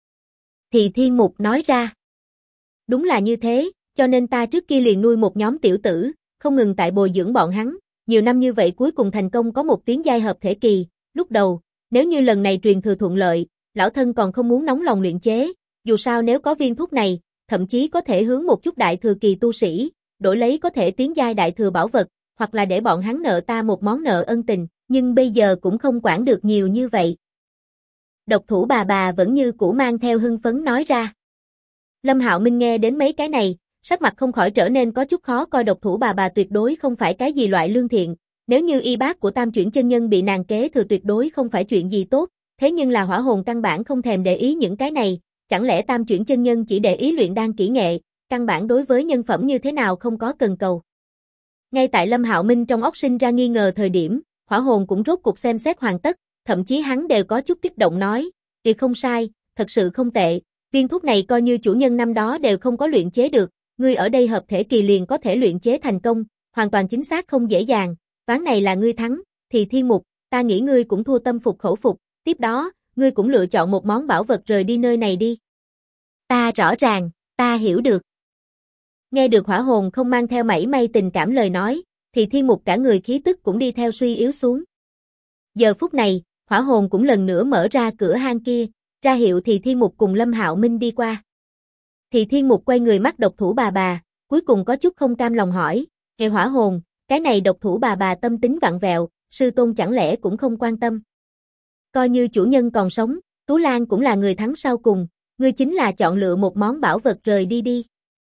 Thì Thiên Mục nói ra. Đúng là như thế, cho nên ta trước kia liền nuôi một nhóm tiểu tử, không ngừng tại bồi dưỡng bọn hắn, nhiều năm như vậy cuối cùng thành công có một tiến giai hợp thể kỳ, lúc đầu, nếu như lần này truyền thừa thuận lợi, lão thân còn không muốn nóng lòng luyện chế, dù sao nếu có viên thuốc này, thậm chí có thể hướng một chút đại thừa kỳ tu sĩ, đổi lấy có thể tiến giai đại thừa bảo vật, hoặc là để bọn hắn nợ ta một món nợ ân tình, nhưng bây giờ cũng không quản được nhiều như vậy. Độc thủ bà vẫn như cũ mang theo hưng phấn nói ra. Lâm Hạo Minh nghe đến mấy cái này, sắc mặt không khỏi trở nên có chút khó coi, độc thủ bà tuyệt đối không phải cái gì loại lương thiện, nếu như y bác của Tam Chuyển chân nhân bị nàng kế thừa tuyệt đối không phải chuyện gì tốt, thế nhưng là Hỏa Hồn căn bản không thèm để ý những cái này, chẳng lẽ Tam Chuyển chân nhân chỉ để ý luyện đan kỹ nghệ, căn bản đối với nhân phẩm như thế nào không có cần cầu. Ngay tại Lâm Hạo Minh trong óc sinh ra nghi ngờ thời điểm, Hỏa Hồn cũng rốt cuộc xem xét hoàn tất, thậm chí hắn đều có chút kích động nói, "Việc không sai, thật sự không tệ, viên thuốc này coi như chủ nhân năm đó đều không có luyện chế được, ngươi ở đây hợp thể kỳ liền có thể luyện chế thành công, hoàn toàn chính xác không dễ dàng, ván này là ngươi thắng, thì Thiên Mục, ta nghĩ ngươi cũng thua tâm phục khẩu phục, tiếp đó, ngươi cũng lựa chọn một món bảo vật rời đi nơi này đi." "Ta rõ ràng, ta hiểu được." Nghe được Hỏa Hồn không mang theo mảy may tình cảm lời nói, thì Thiên Mục cả người khí tức cũng đi theo suy yếu xuống. Giờ phút này, Hỏa Hồn cũng lần nữa mở ra cửa hang kia, ra hiệu thì Thiên Mục cùng Lâm Hạo Minh đi qua. Thì Thiên Mục quay người mắt độc thủ bà, cuối cùng có chút không cam lòng hỏi, "Nghe Hỏa Hồn, cái này độc thủ bà tâm tính vặn vẹo, sư tôn chẳng lẽ cũng không quan tâm? Coi như chủ nhân còn sống, Tú Lan cũng là người thắng sau cùng, ngươi chính là chọn lựa một món bảo vật rời đi đi."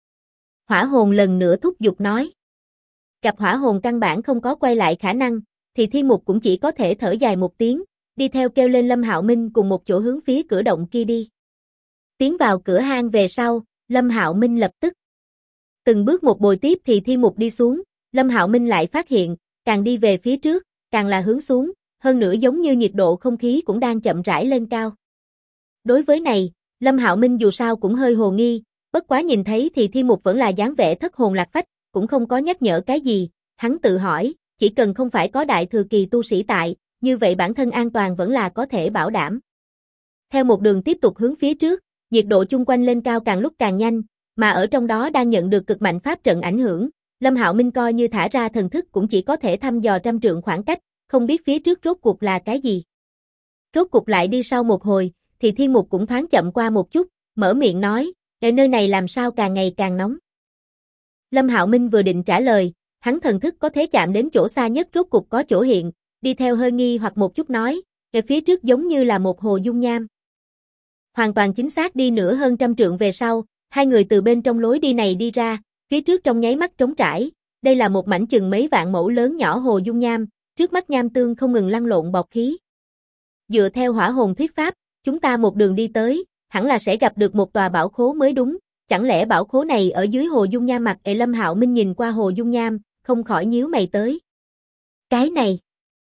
Hỏa Hồn lần nữa thúc giục nói. Gặp Hỏa Hồn căn bản không có quay lại khả năng, thì Thiên Mục cũng chỉ có thể thở dài một tiếng, đi theo kêu lên Lâm Hạo Minh cùng một chỗ hướng phía cửa động kia đi. Tiến vào cửa hang về sau, Lâm Hạo Minh lập tức từng bước một bồi tiếp thì Thiên Mục đi xuống, Lâm Hạo Minh lại phát hiện, càng đi về phía trước, càng là hướng xuống, hơn nữa giống như nhiệt độ không khí cũng đang chậm rãi lên cao. Đối với này, Lâm Hạo Minh dù sao cũng hơi hồ nghi, bất quá nhìn thấy thì Thiên Mục vẫn là dáng vẻ thất hồn lạc phách, cũng không có nhắc nhở cái gì, hắn tự hỏi, chỉ cần không phải có đại thừa kỳ tu sĩ tại, như vậy bản thân an toàn vẫn là có thể bảo đảm. Theo một đường tiếp tục hướng phía trước, nhiệt độ chung quanh lên cao càng lúc càng nhanh, mà ở trong đó đang nhận được cực mạnh pháp trận ảnh hưởng, Lâm Hạo Minh coi như thả ra thần thức cũng chỉ có thể thăm dò trăm trượng khoảng cách, không biết phía trước rốt cuộc là cái gì. Rốt cuộc lại đi sau một hồi, thì Thiên Mục cũng thoáng chậm qua một chút, mở miệng nói, nơi này làm sao càng ngày càng nóng. Lâm Hạo Minh vừa định trả lời, hắn thần thức có thể chạm đến chỗ xa nhất rốt cuộc có chỗ hiện, đi theo hơi nghi hoặc một chút nói, về phía trước giống như là một hồ dung nham. Hoàn toàn chính xác đi nữa hơn trăm trượng về sau, hai người từ bên trong lối đi này đi ra, phía trước trong nháy mắt trống trải, đây là một mảnh chừng mấy vạn mẫu lớn nhỏ hồ dung nham, trước mắt nham tương không ngừng lăn lộn bọt khí. Dựa theo Hỏa Hồn thuyết pháp, chúng ta một đường đi tới, hẳn là sẽ gặp được một tòa bảo khố mới đúng, chẳng lẽ bảo khố này ở dưới hồ dung nham? Mặt Lâm Hạo Minh nhìn qua hồ dung nham, không khỏi nhíu mày tới. Cái này,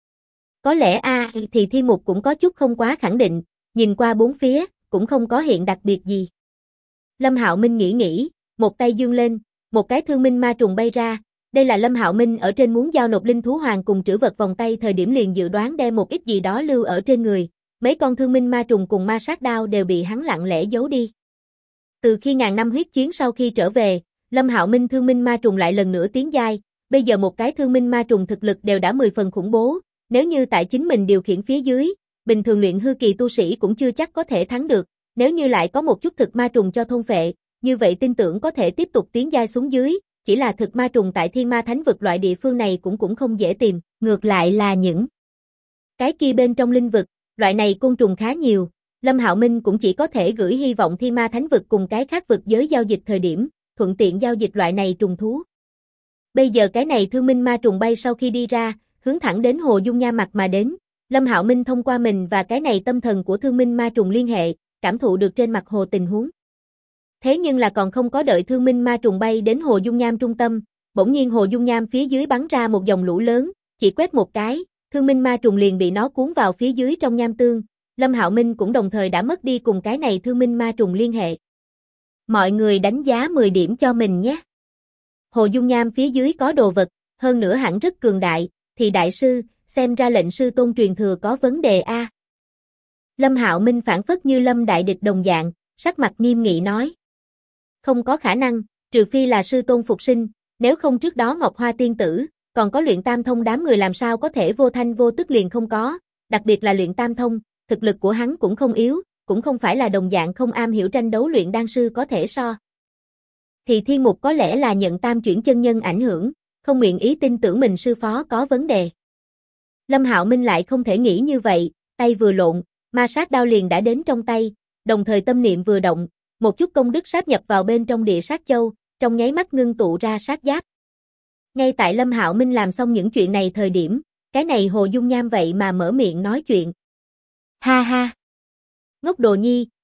có lẽ thì Thiên Mục cũng có chút không quá khẳng định, nhìn qua bốn phía, cũng không có hiện đặc biệt gì. Lâm Hạo Minh nghĩ, một tay giương lên, một cái thương minh ma trùng bay ra, đây là Lâm Hạo Minh ở trên muốn giao nộp linh thú hoàng cùng trữ vật vòng tay thời điểm liền dự đoán đem một ít gì đó lưu ở trên người, mấy con thương minh ma trùng cùng ma sát đao đều bị hắn lặng lẽ giấu đi. Từ khi ngàn năm huyết chiến sau khi trở về, Lâm Hạo Minh thương minh ma trùng lại lần nữa tiến giai, bây giờ một cái thương minh ma trùng thực lực đều đã 10 phần khủng bố, nếu như tại chính mình điều khiển phía dưới, bình thường luyện hư kỳ tu sĩ cũng chưa chắc có thể thắng được, nếu như lại có một chút thực ma trùng cho thôn phệ, như vậy tin tưởng có thể tiếp tục tiến giai xuống dưới, chỉ là thực ma trùng tại Thiên Ma Thánh vực loại địa phương này cũng không dễ tìm, ngược lại là những cái kia bên trong linh vực, loại này côn trùng khá nhiều, Lâm Hạo Minh cũng chỉ có thể gửi hy vọng Thiên Ma Thánh vực cùng cái khác vực giới giao dịch thời điểm, thuận tiện giao dịch loại này trùng thú. Bây giờ cái này thương minh ma trùng bay sau khi đi ra, hướng thẳng đến hồ dung nham mặt mà đến, Lâm Hạo Minh thông qua mình và cái này tâm thần của thương minh ma trùng liên hệ, cảm thụ được trên mặt hồ tình huống. Thế nhưng là còn không có đợi thương minh ma trùng bay đến hồ dung nham trung tâm, bỗng nhiên hồ dung nham phía dưới bắn ra một dòng lũ lớn, chỉ quét một cái, thương minh ma trùng liền bị nó cuốn vào phía dưới trong nham tương, Lâm Hạo Minh cũng đồng thời đã mất đi cùng cái này thương minh ma trùng liên hệ. Mọi người đánh giá 10 điểm cho mình nhé. Hồ dung nham phía dưới có đồ vật, hơn nữa hẳn rất cường đại, thì đại sư, xem ra lệnh sư tôn truyền thừa có vấn đề a. Lâm Hạo Minh phản phất như lâm đại địch đồng dạng, sắc mặt nghiêm nghị nói. Không có khả năng, trừ phi là sư tôn phục sinh, nếu không trước đó Ngọc Hoa tiên tử, còn có luyện tam thông đám người làm sao có thể vô thanh vô tức liền không có, đặc biệt là luyện tam thông, thực lực của hắn cũng không yếu, cũng không phải là đồng dạng không am hiểu tranh đấu luyện đan sư có thể so. Thì Thiên Mục có lẽ là nhận tam chuyển chân nhân ảnh hưởng, không nguyện ý tin tưởng mình sư phó có vấn đề. Lâm Hạo Minh lại không thể nghĩ như vậy, tay vừa lộn, ma sát đao liền đã đến trong tay, đồng thời tâm niệm vừa động, một chút công đức sáp nhập vào bên trong địa sát châu, trong nháy mắt ngưng tụ ra sát giáp. Ngay tại Lâm Hạo Minh làm xong những chuyện này thời điểm, cái này hồ dung nham vậy mà mở miệng nói chuyện. Ha ha! Ngốc đồ nhi,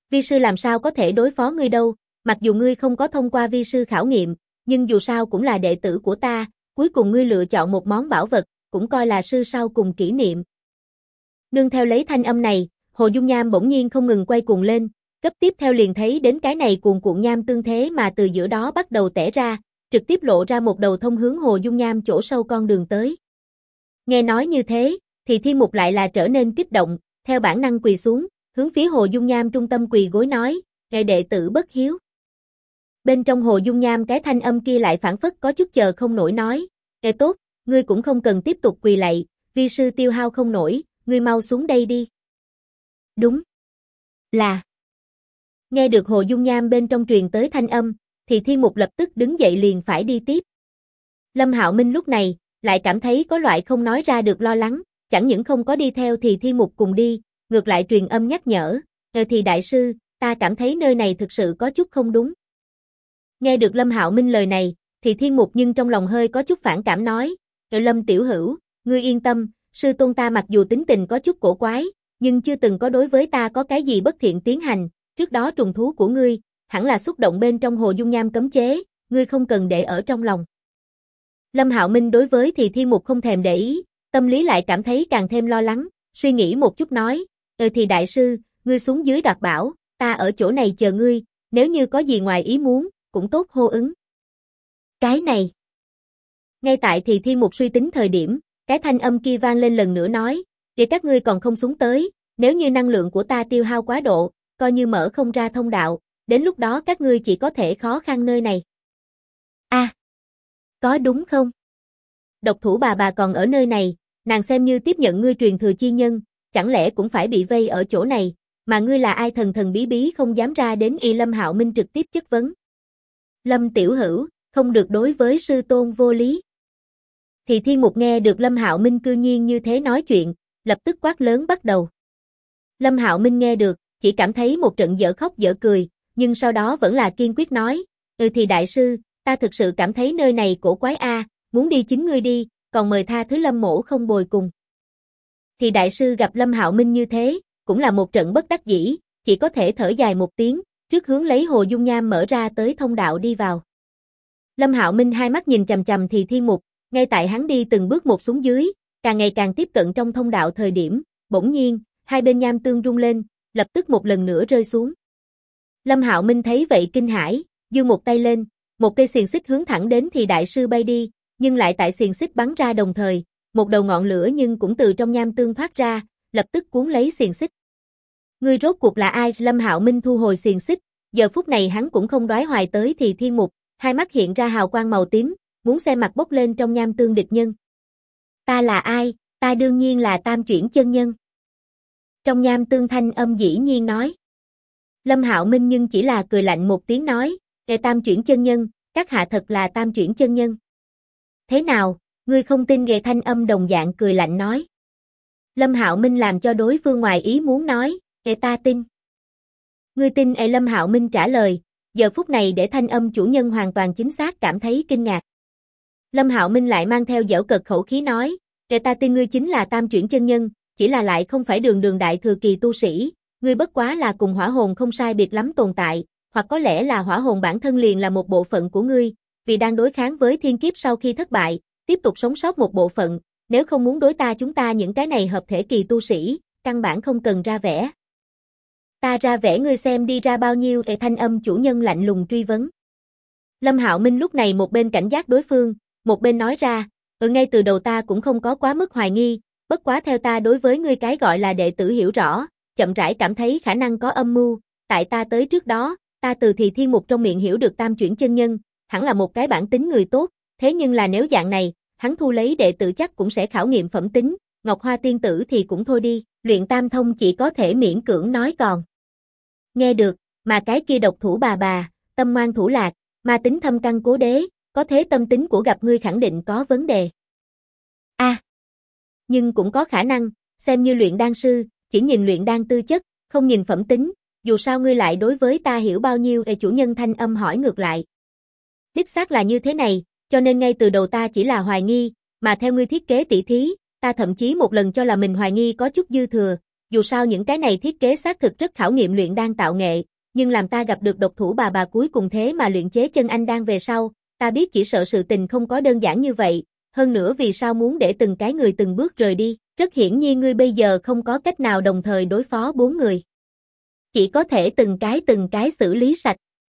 Vi sư làm sao có thể đối phó ngươi đâu, mặc dù ngươi không có thông qua vi sư khảo nghiệm, nhưng dù sao cũng là đệ tử của ta, cuối cùng ngươi lựa chọn một món bảo vật, cũng coi là sư sau cùng kỷ niệm. Nương theo lấy thanh âm này, Hồ Dung Nham bỗng nhiên không ngừng quay cuồng lên, cấp tiếp theo liền thấy đến cái này cuồn cuộn nham tương thế mà từ giữa đó bắt đầu tẻ ra, trực tiếp lộ ra một đầu thông hướng Hồ Dung Nham chỗ sâu con đường tới. Nghe nói như thế, thì Thiên Mục lại là trở nên kích động, theo bản năng quỳ xuống, hướng phía Hồ Dung Nham trung tâm quỳ gối nói, "Ngài đệ tử bất hiếu." Bên trong Hồ Dung Nham cái thanh âm kia lại phảng phất có chút chờ không nổi nói, "Ngài tốt, ngươi cũng không cần tiếp tục quỳ lạy, vi sư tiêu hao không nổi, ngươi mau xuống đây đi." Đúng là. Nghe được Hồ Dung Nham bên trong truyền tới thanh âm, thì Thiên Mục lập tức đứng dậy liền phải đi tiếp. Lâm Hạo Minh lúc này, lại cảm thấy có loại không nói ra được lo lắng, chẳng những không có đi theo thì Thiên Mục cùng đi, ngược lại truyền âm nhắc nhở, thì đại sư, ta cảm thấy nơi này thực sự có chút không đúng. Nghe được Lâm Hạo Minh lời này, thì Thiên Mục nhưng trong lòng hơi có chút phản cảm nói, Lâm tiểu hữu, ngươi yên tâm, sư tôn ta mặc dù tính tình có chút cổ quái, nhưng chưa từng có đối với ta có cái gì bất thiện tiến hành, trước đó trùng thú của ngươi, hẳn là xúc động bên trong Hồ Dung Nham cấm chế, ngươi không cần để ở trong lòng. Lâm Hạo Minh đối với thì Thiên Mục không thèm để ý, tâm lý lại cảm thấy càng thêm lo lắng, suy nghĩ một chút nói, thì đại sư, ngươi xuống dưới đoạt bảo, ta ở chỗ này chờ ngươi, nếu như có gì ngoài ý muốn, cũng tốt hô ứng. Cái này. Ngay tại thì Thiên Mục suy tính thời điểm, cái thanh âm kia vang lên lần nữa nói, vậy các ngươi còn không xuống tới, nếu như năng lượng của ta tiêu hao quá độ, coi như mở không ra thông đạo, đến lúc đó các ngươi chỉ có thể khó khăn nơi này. Có đúng không? Độc thủ bà còn ở nơi này, nàng xem như tiếp nhận ngươi truyền thừa chi nhân, chẳng lẽ cũng phải bị vây ở chỗ này, mà ngươi là ai thần thần bí bí không dám ra đến y Lâm Hạo Minh trực tiếp chất vấn. Lâm tiểu hữu, không được đối với sư tôn vô lý. Thì Thiên Mục nghe được Lâm Hạo Minh cư nhiên như thế nói chuyện, lập tức quát lớn bắt đầu. Lâm Hạo Minh nghe được, chỉ cảm thấy một trận dở khóc dở cười, nhưng sau đó vẫn là kiên quyết nói, thì đại sư, ta thực sự cảm thấy nơi này cổ quái muốn đi chính ngươi đi, còn mời tha thứ Lâm mỗ không bồi cùng. Thì đại sư gặp Lâm Hạo Minh như thế, cũng là một trận bất đắc dĩ, chỉ có thể thở dài một tiếng, trước hướng lấy Hồ Dung Nham mở ra tới thông đạo đi vào. Lâm Hạo Minh hai mắt nhìn chằm chằm thì Thiên Mục, ngay tại hắn đi từng bước một xuống dưới, càng ngày càng tiếp cận trong thông đạo thời điểm, bỗng nhiên, hai bên nham tương rung lên, lập tức một lần nữa rơi xuống. Lâm Hạo Minh thấy vậy kinh hãi, giương một tay lên, một cây xiềng xích hướng thẳng đến thì đại sư bay đi, nhưng lại tại xiềng xích bắn ra đồng thời, một đầu ngọn lửa nhưng cũng từ trong nham tương thoát ra, lập tức cuốn lấy xiềng xích. Ngươi rốt cuộc là ai? Lâm Hạo Minh thu hồi xiềng xích, giờ phút này hắn cũng không đoái hoài tới thì Thiên Mục, hai mắt hiện ra hào quang màu tím, muốn xem mặt bốc lên trong nham tương địch nhân. Ta là ai? Ta đương nhiên là Tam Chuyển chân nhân. Trong nham tương thanh âm dĩ nhiên nói. Lâm Hạo Minh nhưng chỉ là cười lạnh một tiếng nói, Tam Chuyển chân nhân, các hạ thật là Tam Chuyển chân nhân. Thế nào, ngươi không tin? Thanh âm đồng dạng cười lạnh nói. Lâm Hạo Minh làm cho đối phương ngoài ý muốn nói, ta tin. Ngươi tin? Lâm Hạo Minh trả lời, giờ phút này để thanh âm chủ nhân hoàn toàn chính xác cảm thấy kinh ngạc. Lâm Hạo Minh lại mang theo giễu cợt khẩu khí nói, ta tin ngươi chính là Tam Chuyển chân nhân, chỉ là lại không phải đường đường đại thừa kỳ tu sĩ, ngươi bất quá là cùng hỏa hồn không sai biệt lắm tồn tại, hoặc có lẽ là hỏa hồn bản thân liền là một bộ phận của ngươi, vì đang đối kháng với thiên kiếp sau khi thất bại, tiếp tục sống sót một bộ phận, nếu không muốn đối ta chúng ta những cái này hợp thể kỳ tu sĩ, căn bản không cần ra vẻ. Ta ra vẻ ngươi xem đi ra bao nhiêu? Thanh âm chủ nhân lạnh lùng truy vấn. Lâm Hạo Minh lúc này một bên cảnh giác đối phương, một bên nói ra, ngay từ đầu ta cũng không có quá mức hoài nghi, bất quá theo ta đối với ngươi cái gọi là đệ tử hiểu rõ, chậm rãi cảm thấy khả năng có âm mưu, tại ta tới trước đó, ta từ thì Thiên Mục trong miệng hiểu được Tam Chuyển chân nhân, hẳn là một cái bản tính người tốt, thế nhưng là nếu dạng này, hắn thu lấy đệ tử chắc cũng sẽ khảo nghiệm phẩm tính, Ngọc Hoa tiên tử thì cũng thôi đi, luyện tam thông chỉ có thể miễn cưỡng nói còn. Nghe được, mà cái kia độc thủ bà, tâm ngoan thủ lạc, ma tính thâm căn cố đế, có thế tâm tính của gặp ngươi khẳng định có vấn đề. Nhưng cũng có khả năng, xem như luyện đan sư, chỉ nhìn luyện đan tư chất, không nhìn phẩm tính, dù sao ngươi lại đối với ta hiểu bao nhiêu? Chủ nhân thanh âm hỏi ngược lại. Đích xác là như thế này, cho nên ngay từ đầu ta chỉ là hoài nghi, mà theo ngươi thiết kế tỉ thí, ta thậm chí một lần cho là mình hoài nghi có chút dư thừa, dù sao những cái này thiết kế xác thực rất khảo nghiệm luyện đan tạo nghệ, nhưng làm ta gặp được độc thủ bà cuối cùng thế mà luyện chế chân anh đan về sau, ta biết chỉ sợ sự tình không có đơn giản như vậy, hơn nữa vì sao muốn để từng cái người từng bước rời đi, rất hiển nhiên ngươi bây giờ không có cách nào đồng thời đối phó 4 người. Chỉ có thể từng cái xử lý sạch.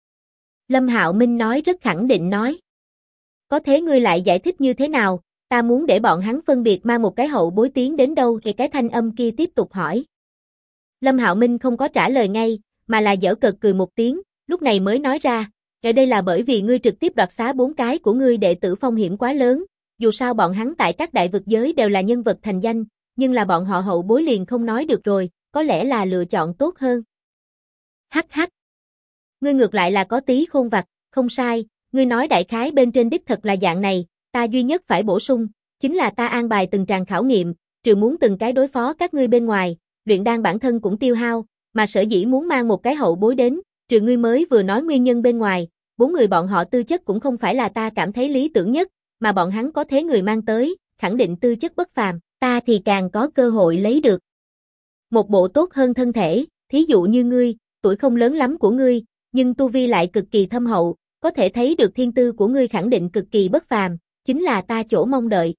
Lâm Hạo Minh nói rất khẳng định nói. Có thế ngươi lại giải thích như thế nào, ta muốn để bọn hắn phân biệt mang một cái hậu bối tiến đến đâu thì cái thanh âm kia tiếp tục hỏi. Lâm Hạo Minh không có trả lời ngay, mà là giở cợt cười một tiếng, lúc này mới nói ra, ở đây là bởi vì ngươi trực tiếp đoạt xá 4 cái của ngươi đệ tử phong hiểm quá lớn, dù sao bọn hắn tại các đại vực giới đều là nhân vật thành danh, nhưng là bọn họ hậu bối liền không nói được rồi, có lẽ là lựa chọn tốt hơn. Hắc hắc. Ngươi ngược lại là có tí khôn vặt, không sai, ngươi nói đại khái bên trên đích thật là dạng này, ta duy nhất phải bổ sung, chính là ta an bài từng tràng khảo nghiệm, trừ muốn từng cái đối phó các ngươi bên ngoài, luyện đan bản thân cũng tiêu hao, mà sở dĩ muốn mang một cái hậu bối đến, trừ ngươi mới vừa nói nguyên nhân bên ngoài, 4 người bọn họ tư chất cũng không phải là ta cảm thấy lý tưởng nhất, mà bọn hắn có thế người mang tới, khẳng định tư chất bất phàm, ta thì càng có cơ hội lấy được một bộ tốt hơn thân thể, thí dụ như ngươi, tuổi không lớn lắm của ngươi, nhưng tu vi lại cực kỳ thâm hậu, có thể thấy được thiên tư của ngươi khẳng định cực kỳ bất phàm, chính là ta chỗ mong đợi.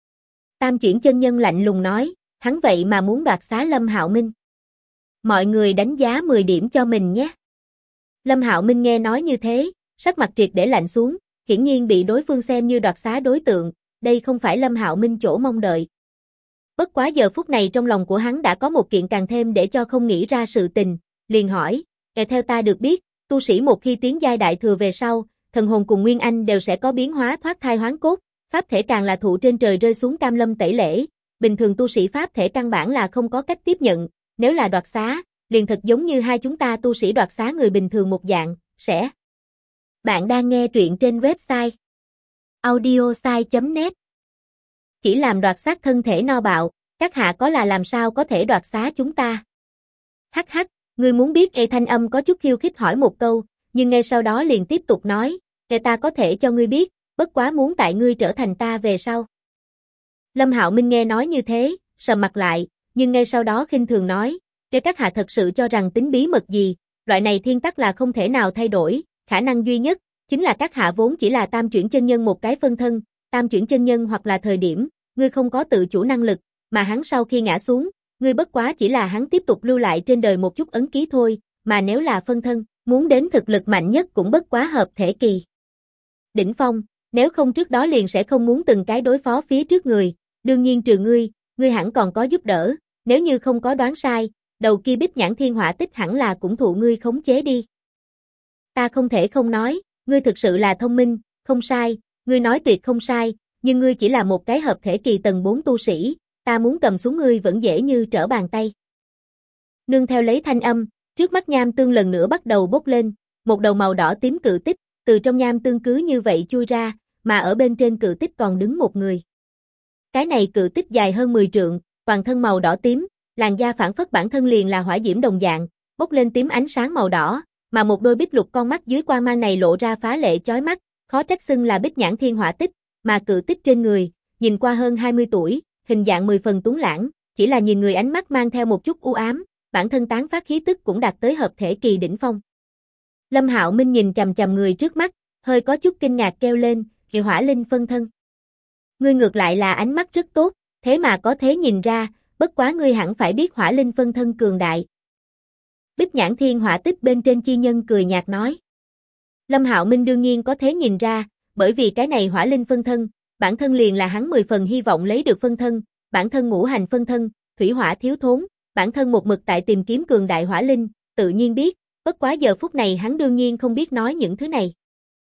Tam chuyển chân nhân lạnh lùng nói, hắn vậy mà muốn đoạt xá Lâm Hạo Minh. Mọi người đánh giá 10 điểm cho mình nhé. Lâm Hạo Minh nghe nói như thế, sắc mặt triệt để lạnh xuống, hiển nhiên bị đối phương xem như đoạt xá đối tượng, đây không phải Lâm Hạo Minh chỗ mong đợi. Bất quá giờ phút này trong lòng của hắn đã có một kiện càng thêm để cho không nghĩ ra sự tình, liền hỏi, theo ta được biết, tu sĩ một khi tiến giai đại thừa về sau, thần hồn cùng nguyên anh đều sẽ có biến hóa thoát thai hoán cốt, pháp thể càng là thụ trên trời rơi xuống cam lâm tẩy lễ, bình thường tu sĩ pháp thể căn bản là không có cách tiếp nhận, nếu là đoạt xá, liền thật giống như hai chúng ta tu sĩ đoạt xá người bình thường một dạng, sẽ. Bạn đang nghe truyện trên website audiosai.net. Chỉ làm đoạt xác thân thể no bạo, các hạ có là làm sao có thể đoạt xá chúng ta? Hắc hắc, ngươi muốn biết thanh âm có chút khiêu khích hỏi một câu, nhưng ngay sau đó liền tiếp tục nói, ta có thể cho ngươi biết, bất quá muốn tại ngươi trở thành ta về sau. Lâm Hạo Minh nghe nói như thế, sầm mặt lại, nhưng ngay sau đó khinh thường nói, các hạ thật sự cho rằng tính bí mật gì, loại này thiên tắc là không thể nào thay đổi, khả năng duy nhất, chính là các hạ vốn chỉ là tam chuyển chân nhân một cái phân thân, tam chuyển chân nhân hoặc là thời điểm, ngươi không có tự chủ năng lực, mà hắn sau khi ngã xuống, ngươi bất quá chỉ là hắn tiếp tục lưu lại trên đời một chút ấn ký thôi, mà nếu là phân thân, muốn đến thực lực mạnh nhất cũng bất quá hợp thể kỳ. Đỉnh phong, nếu không trước đó liền sẽ không muốn từng cái đối phó phía trước người, đương nhiên trừ ngươi hẳn còn có giúp đỡ, nếu như không có đoán sai, đầu kia Bích Nhãn Thiên Hỏa Tích hẳn là cũng thụ ngươi khống chế đi. Ta không thể không nói, ngươi thực sự là thông minh, không sai, ngươi nói tuyệt không sai, nhưng ngươi chỉ là một cái hợp thể kỳ tầng 4 tu sĩ, ta muốn cầm xuống ngươi vẫn dễ như trở bàn tay. Nương theo lấy thanh âm, trước mắt nham tương lần nữa bắt đầu bốc lên, một đầu màu đỏ tím cự tích, từ trong nham tương cứ như vậy chui ra, mà ở bên trên cự tích còn đứng một người. Cái này cự tích dài hơn 10 trượng, toàn thân màu đỏ tím, làn da phản phất bản thân liền là hỏa diễm đồng dạng, bốc lên tím ánh sáng màu đỏ, mà một đôi bích lục con mắt dưới quang mang này lộ ra phá lệ chói mắt, khó trách xưng là Bích Nhãn Thiên Hỏa Tích, mà cự tích trên người, nhìn qua hơn 20 tuổi, hình dạng 10 phần tuấn lãng, chỉ là nhìn người ánh mắt mang theo một chút u ám, bản thân tán phát khí tức cũng đạt tới hợp thể kỳ đỉnh phong. Lâm Hạo Minh nhìn chằm chằm người trước mắt, hơi có chút kinh ngạc kêu lên, "Kỳ Hỏa Linh phân thân. Ngươi ngược lại là ánh mắt rất tốt, thế mà có thế nhìn ra, bất quá ngươi hẳn phải biết Hỏa Linh phân thân cường đại." Bích Nhãn Thiên Hỏa Tích bên trên chi nhân cười nhạt nói. Lâm Hạo Minh đương nhiên có thế nhìn ra, bởi vì cái này Hỏa Linh phân thân, bản thân liền là hắn 10 phần hy vọng lấy được phân thân, bản thân ngũ hành phân thân, thủy hỏa thiếu thốn, bản thân một mực tại tìm kiếm cường đại hỏa linh, tự nhiên biết, bất quá giờ phút này hắn đương nhiên không biết nói những thứ này.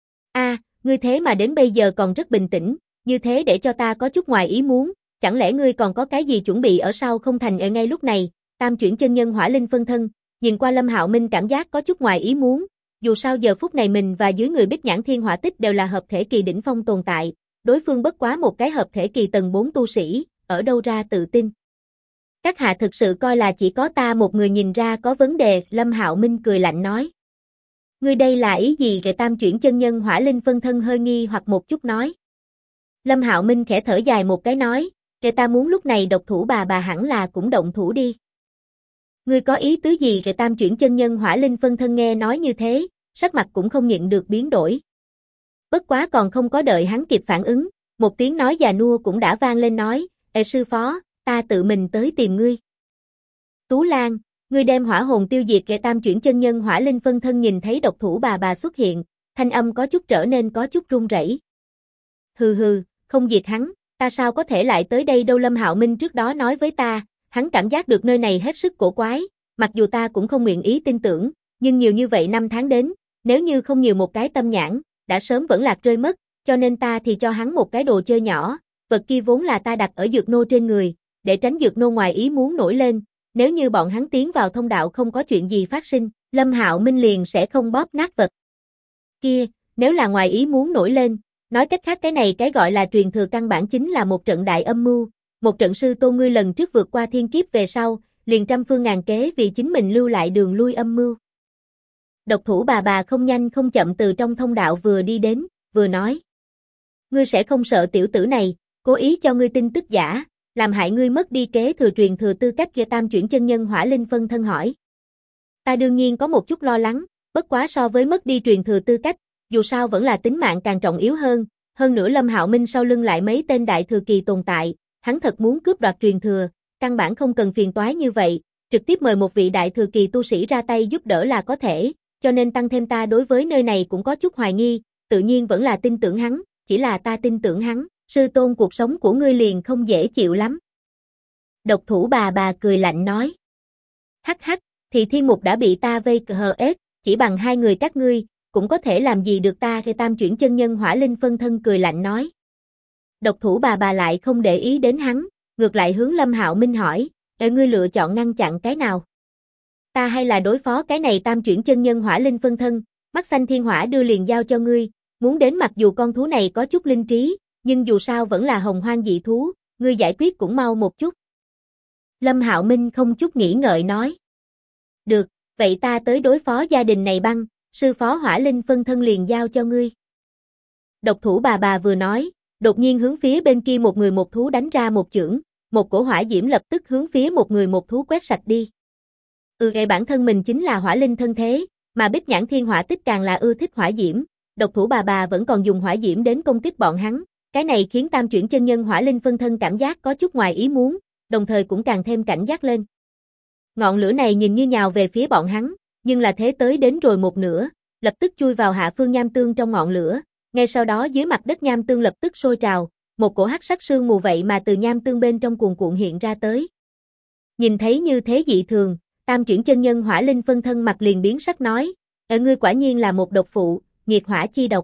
Ngươi thế mà đến bây giờ còn rất bình tĩnh, như thế để cho ta có chút ngoài ý muốn, chẳng lẽ ngươi còn có cái gì chuẩn bị ở sau không thành? Ở ngay lúc này, tam chuyển chân nhân hỏa linh phân thân, nhìn qua Lâm Hạo Minh cảm giác có chút ngoài ý muốn, dù sao giờ phút này mình và dưới người Bích Nhãn Thiên Hỏa Tích đều là hợp thể kỳ đỉnh phong tồn tại, đối phương bất quá một cái hợp thể kỳ tầng 4 tu sĩ, ở đâu ra tự tin. Các hạ thực sự coi là chỉ có ta một người nhìn ra có vấn đề, Lâm Hạo Minh cười lạnh nói. Ngươi đây là ý gì? Cái tam chuyển chân nhân hỏa linh phân thân hơi nghi hoặc một chút nói. Lâm Hạo Minh khẽ thở dài một cái nói, cái ta muốn lúc này độc thủ bà hẳn là cũng động thủ đi. Ngươi có ý tứ gì về tam chuyển chân nhân hỏa linh phân thân nghe nói như thế, sắc mặt cũng không nhịn được biến đổi. Bất quá còn không có đợi hắn kịp phản ứng, một tiếng nói già nua cũng đã vang lên nói, Ê sư phó, ta tự mình tới tìm ngươi. Tú Lan, ngươi đem hỏa hồn tiêu diệt kẻ tam chuyển chân nhân hỏa linh phân thân nhìn thấy độc thủ bà xuất hiện, thanh âm có chút trở nên có chút run rẩy. Hừ hừ, không diệt hắn, ta sao có thể lại tới đây đâu. Lâm Hạo Minh trước đó nói với ta, hắn cảm giác được nơi này hết sức cổ quái, mặc dù ta cũng không nguyện ý tin tưởng, nhưng nhiều như vậy năm tháng đến, nếu như không nhiều một cái tâm nhãn, đã sớm vẫn lạc rơi mất, cho nên ta thì cho hắn một cái đồ chơi nhỏ, vật kia vốn là ta đặt ở dược nô trên người, để tránh dược nô ngoài ý muốn nổi lên, nếu như bọn hắn tiến vào thông đạo không có chuyện gì phát sinh, Lâm Hạo Minh liền sẽ không bóp nát vật kia, nếu là ngoài ý muốn nổi lên, nói cách khác cái này cái gọi là truyền thừa căn bản chính là một trận đại âm mưu, một trận sư tôn ngươi lần trước vượt qua thiên kiếp về sau, liền trăm phương ngàn kế vì chính mình lưu lại đường lui âm mưu. Độc thủ bà không nhanh không chậm từ trong thông đạo vừa đi đến, vừa nói. Ngươi sẽ không sợ tiểu tử này, cố ý cho ngươi tin tức giả, làm hại ngươi mất đi kế thừa truyền thừa tư cách kia. Tam chuyển chân nhân hỏa linh phân thân hỏi. Ta đương nhiên có một chút lo lắng, bất quá so với mất đi truyền thừa tư cách, dù sao vẫn là tính mạng càng trọng yếu hơn nữa Lâm Hạo Minh sau lưng lại mấy tên đại thừa kỳ tồn tại, hắn thật muốn cướp đoạt truyền thừa, căn bản không cần phiền toái như vậy, trực tiếp mời một vị đại thừa kỳ tu sĩ ra tay giúp đỡ là có thể, cho nên tăng thêm ta đối với nơi này cũng có chút hoài nghi, tự nhiên vẫn là tin tưởng hắn, chỉ là ta tin tưởng hắn, sư tôn cuộc sống của ngươi liền không dễ chịu lắm. Độc thủ bà cười lạnh nói. Hắc hắc, thì thiên mục đã bị ta vây hờ ết, chỉ bằng hai người các ngươi, cũng có thể làm gì được ta. Khi tam chuyển chân nhân hỏa linh phân thân cười lạnh nói. Độc thủ bà lại không để ý đến hắn, ngược lại hướng Lâm Hạo Minh hỏi, ngươi lựa chọn ngăn chặn cái nào? Ta hay là đối phó cái này tam chuyển chân nhân hỏa linh phân thân, mắt xanh thiên hỏa đưa liền giao cho ngươi, muốn đến mặc dù con thú này có chút linh trí, nhưng dù sao vẫn là hồng hoang dị thú, ngươi giải quyết cũng mau một chút. Lâm Hạo Minh không chút nghĩ ngợi nói. Được, vậy ta tới đối phó gia đình này băng, sư phó hỏa linh phân thân liền giao cho ngươi. Độc thủ bà vừa nói, đột nhiên hướng phía bên kia một người một thú đánh ra một chưởng, một cổ hỏa diễm lập tức hướng phía một người một thú quét sạch đi. Bản thân mình chính là hỏa linh thân thế, mà Bích Nhãn Thiên Hỏa Tích càng là ưa thích hỏa diễm, độc thủ bà vẫn còn dùng hỏa diễm đến công kích bọn hắn, cái này khiến tam chuyển chân nhân hỏa linh phân thân cảm giác có chút ngoài ý muốn, đồng thời cũng càng thêm cảnh giác lên. Ngọn lửa này nhìn như nhào về phía bọn hắn, nhưng là thế tới đến rồi một nửa, lập tức chui vào hạ phương nham tương trong ngọn lửa, ngay sau đó dưới mặt đất nham tương lập tức sôi trào, một cổ hắc sắc sương mù vậy mà từ nham tương bên trong cuồn cuộn hiện ra tới. Nhìn thấy như thế dị thường, tam chuyển chân nhân hỏa linh phân thân mặt liền biến sắc nói, ngươi quả nhiên là một độc phụ, nghiệt hỏa chi độc.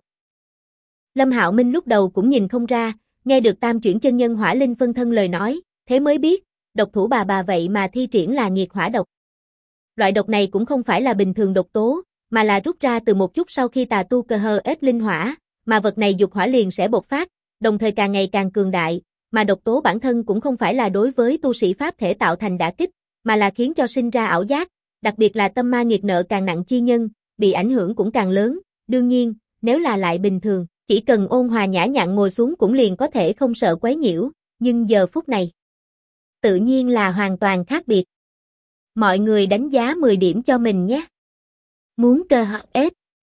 Lâm Hạo Minh lúc đầu cũng nhìn không ra, nghe được tam chuyển chân nhân hỏa linh phân thân lời nói, thế mới biết, độc thủ bà vậy mà thi triển là nghiệt hỏa độc. Loại độc này cũng không phải là bình thường độc tố, mà là rút ra từ một chút sau khi tà tu cơ hờ ết linh hỏa, mà vật này dục hỏa liền sẽ bộc phát, đồng thời càng ngày càng cường đại, mà độc tố bản thân cũng không phải là đối với tu sĩ pháp thể tạo thành đả kích, mà là khiến cho sinh ra ảo giác, đặc biệt là tâm ma nghiệt nợ càng nặng chi nhân, bị ảnh hưởng cũng càng lớn, đương nhiên, nếu là lại bình thường, chỉ cần ôn hòa nhã nhặn ngồi xuống cũng liền có thể không sợ quấy nhiễu, nhưng giờ phút này, tự nhiên là hoàn toàn khác biệt. Mọi người đánh giá 10 điểm cho mình nhé. Muốn cơ hợp ết.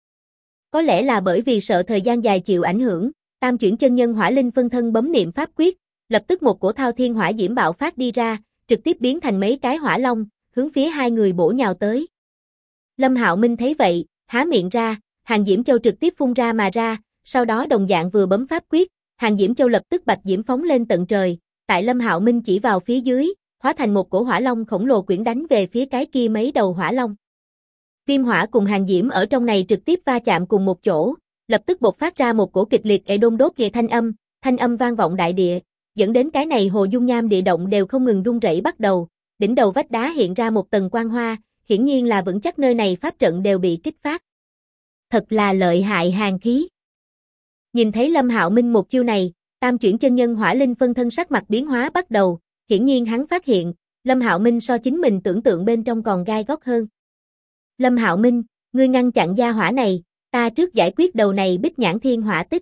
Có lẽ là bởi vì sợ thời gian dài chịu ảnh hưởng, tam chuyển chân nhân hỏa linh phân thân bấm niệm pháp quyết, lập tức một cổ thao thiên hỏa diễm bạo phát đi ra, trực tiếp biến thành mấy cái hỏa long, hướng phía hai người bổ nhào tới. Lâm Hạo Minh thấy vậy, há miệng ra, Hàng Diễm Châu trực tiếp phun ra mà ra, sau đó đồng dạng vừa bấm pháp quyết, Hàng Diễm Châu lập tức bạch diễm phóng lên tận trời, tại Lâm Hạo Minh chỉ vào phía dưới, hóa thành một cổ hỏa long khổng lồ quyển đánh về phía cái kia mấy đầu hỏa long. Viêm hỏa cùng Hàng Diễm ở trong này trực tiếp va chạm cùng một chỗ, lập tức bộc phát ra một cổ kịch liệt đôn đốt về thanh âm vang vọng đại địa, dẫn đến cái này hồ dung nham địa động đều không ngừng rung rẩy bắt đầu, đỉnh đầu vách đá hiện ra một tầng quang hoa, hiển nhiên là vững chắc nơi này pháp trận đều bị kích phát. Thật là lợi hại hàn khí. Nhìn thấy Lâm Hạo Minh một chiêu này, tam chuyển chân nhân hỏa linh phân thân sắc mặt biến hóa bắt đầu, hiển nhiên hắn phát hiện, Lâm Hạo Minh so chính mình tưởng tượng bên trong còn gai góc hơn. Lâm Hạo Minh, ngươi ngăn chặn gia hỏa này, ta trước giải quyết đầu này Bích Nhãn Thiên Hỏa Tích.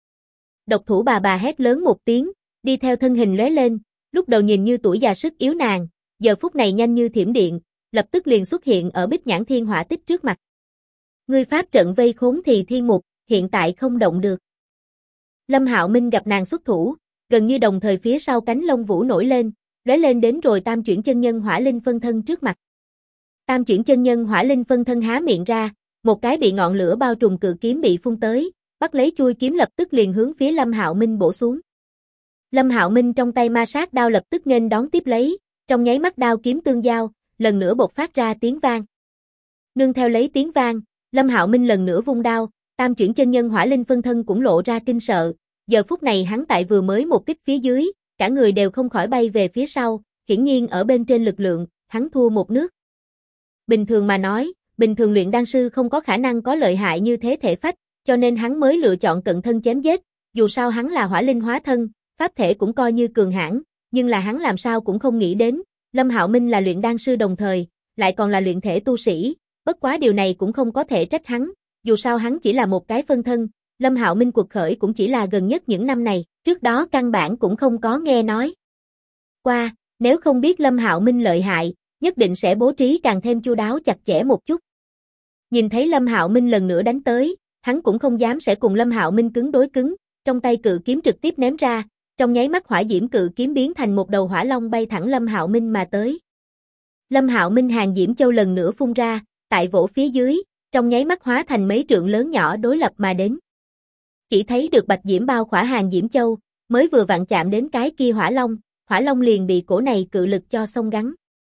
Độc thủ bà hét lớn một tiếng, đi theo thân hình lóe lên, lúc đầu nhìn như tuổi già sức yếu nàng, giờ phút này nhanh như thiểm điện, lập tức liền xuất hiện ở Bích Nhãn Thiên Hỏa Tích trước mặt. Ngươi pháp trận vây khốn thì thiên mục, hiện tại không động được. Lâm Hạo Minh gặp nàng xuất thủ, gần như đồng thời phía sau cánh lông vũ nổi lên, lóe lên đến rồi Tam Chuyển Chân Nhân Hỏa Linh phân thân trước mặt. Tam Chuyển Chân Nhân Hỏa Linh phân thân há miệng ra, một cái bị ngọn lửa bao trùm cự kiếm bị phun tới, bắt lấy chui kiếm lập tức liền hướng phía Lâm Hạo Minh bổ xuống. Lâm Hạo Minh trong tay ma sát đao lập tức nghênh đón tiếp lấy, trong nháy mắt đao kiếm tương giao, lần nữa bộc phát ra tiếng vang. Nương theo lấy tiếng vang, Lâm Hạo Minh lần nữa vung đao, Tam Chuyển Chân Nhân Hỏa Linh phân thân cũng lộ ra kinh sợ, giờ phút này hắn tại vừa mới một kích phía dưới, cả người đều không khỏi bay về phía sau, hiển nhiên ở bên trên lực lượng, hắn thua một nước. Bình thường mà nói, bình thường luyện đan sư không có khả năng có lợi hại như thế thể phách, cho nên hắn mới lựa chọn cận thân chém giết, dù sao hắn là hỏa linh hóa thân, pháp thể cũng coi như cường hãn, nhưng là hắn làm sao cũng không nghĩ đến, Lâm Hạo Minh là luyện đan sư đồng thời, lại còn là luyện thể tu sĩ, bất quá điều này cũng không có thể trách hắn, dù sao hắn chỉ là một cái phân thân, Lâm Hạo Minh cuộc khởi cũng chỉ là gần nhất những năm này, trước đó căn bản cũng không có nghe nói qua, nếu không biết Lâm Hạo Minh lợi hại, nhất định sẽ bố trí càng thêm chu đáo chặt chẽ một chút. Nhìn thấy Lâm Hạo Minh lần nữa đánh tới, hắn cũng không dám sẽ cùng Lâm Hạo Minh cứng đối cứng, trong tay cự kiếm trực tiếp ném ra, trong nháy mắt hỏa diễm cự kiếm biến thành một đầu hỏa long bay thẳng Lâm Hạo Minh mà tới. Lâm Hạo Minh hàng diễm châu lần nữa phun ra, tại vỗ phía dưới, trong nháy mắt hóa thành mấy trượng lớn nhỏ đối lập mà đến. Chỉ thấy được bạch diễm bao khỏa hàng diễm châu, mới vừa vặn chạm đến cái kia hỏa long liền bị cổ này cự lực cho xông gắn.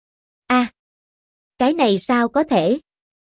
Cái này sao có thể?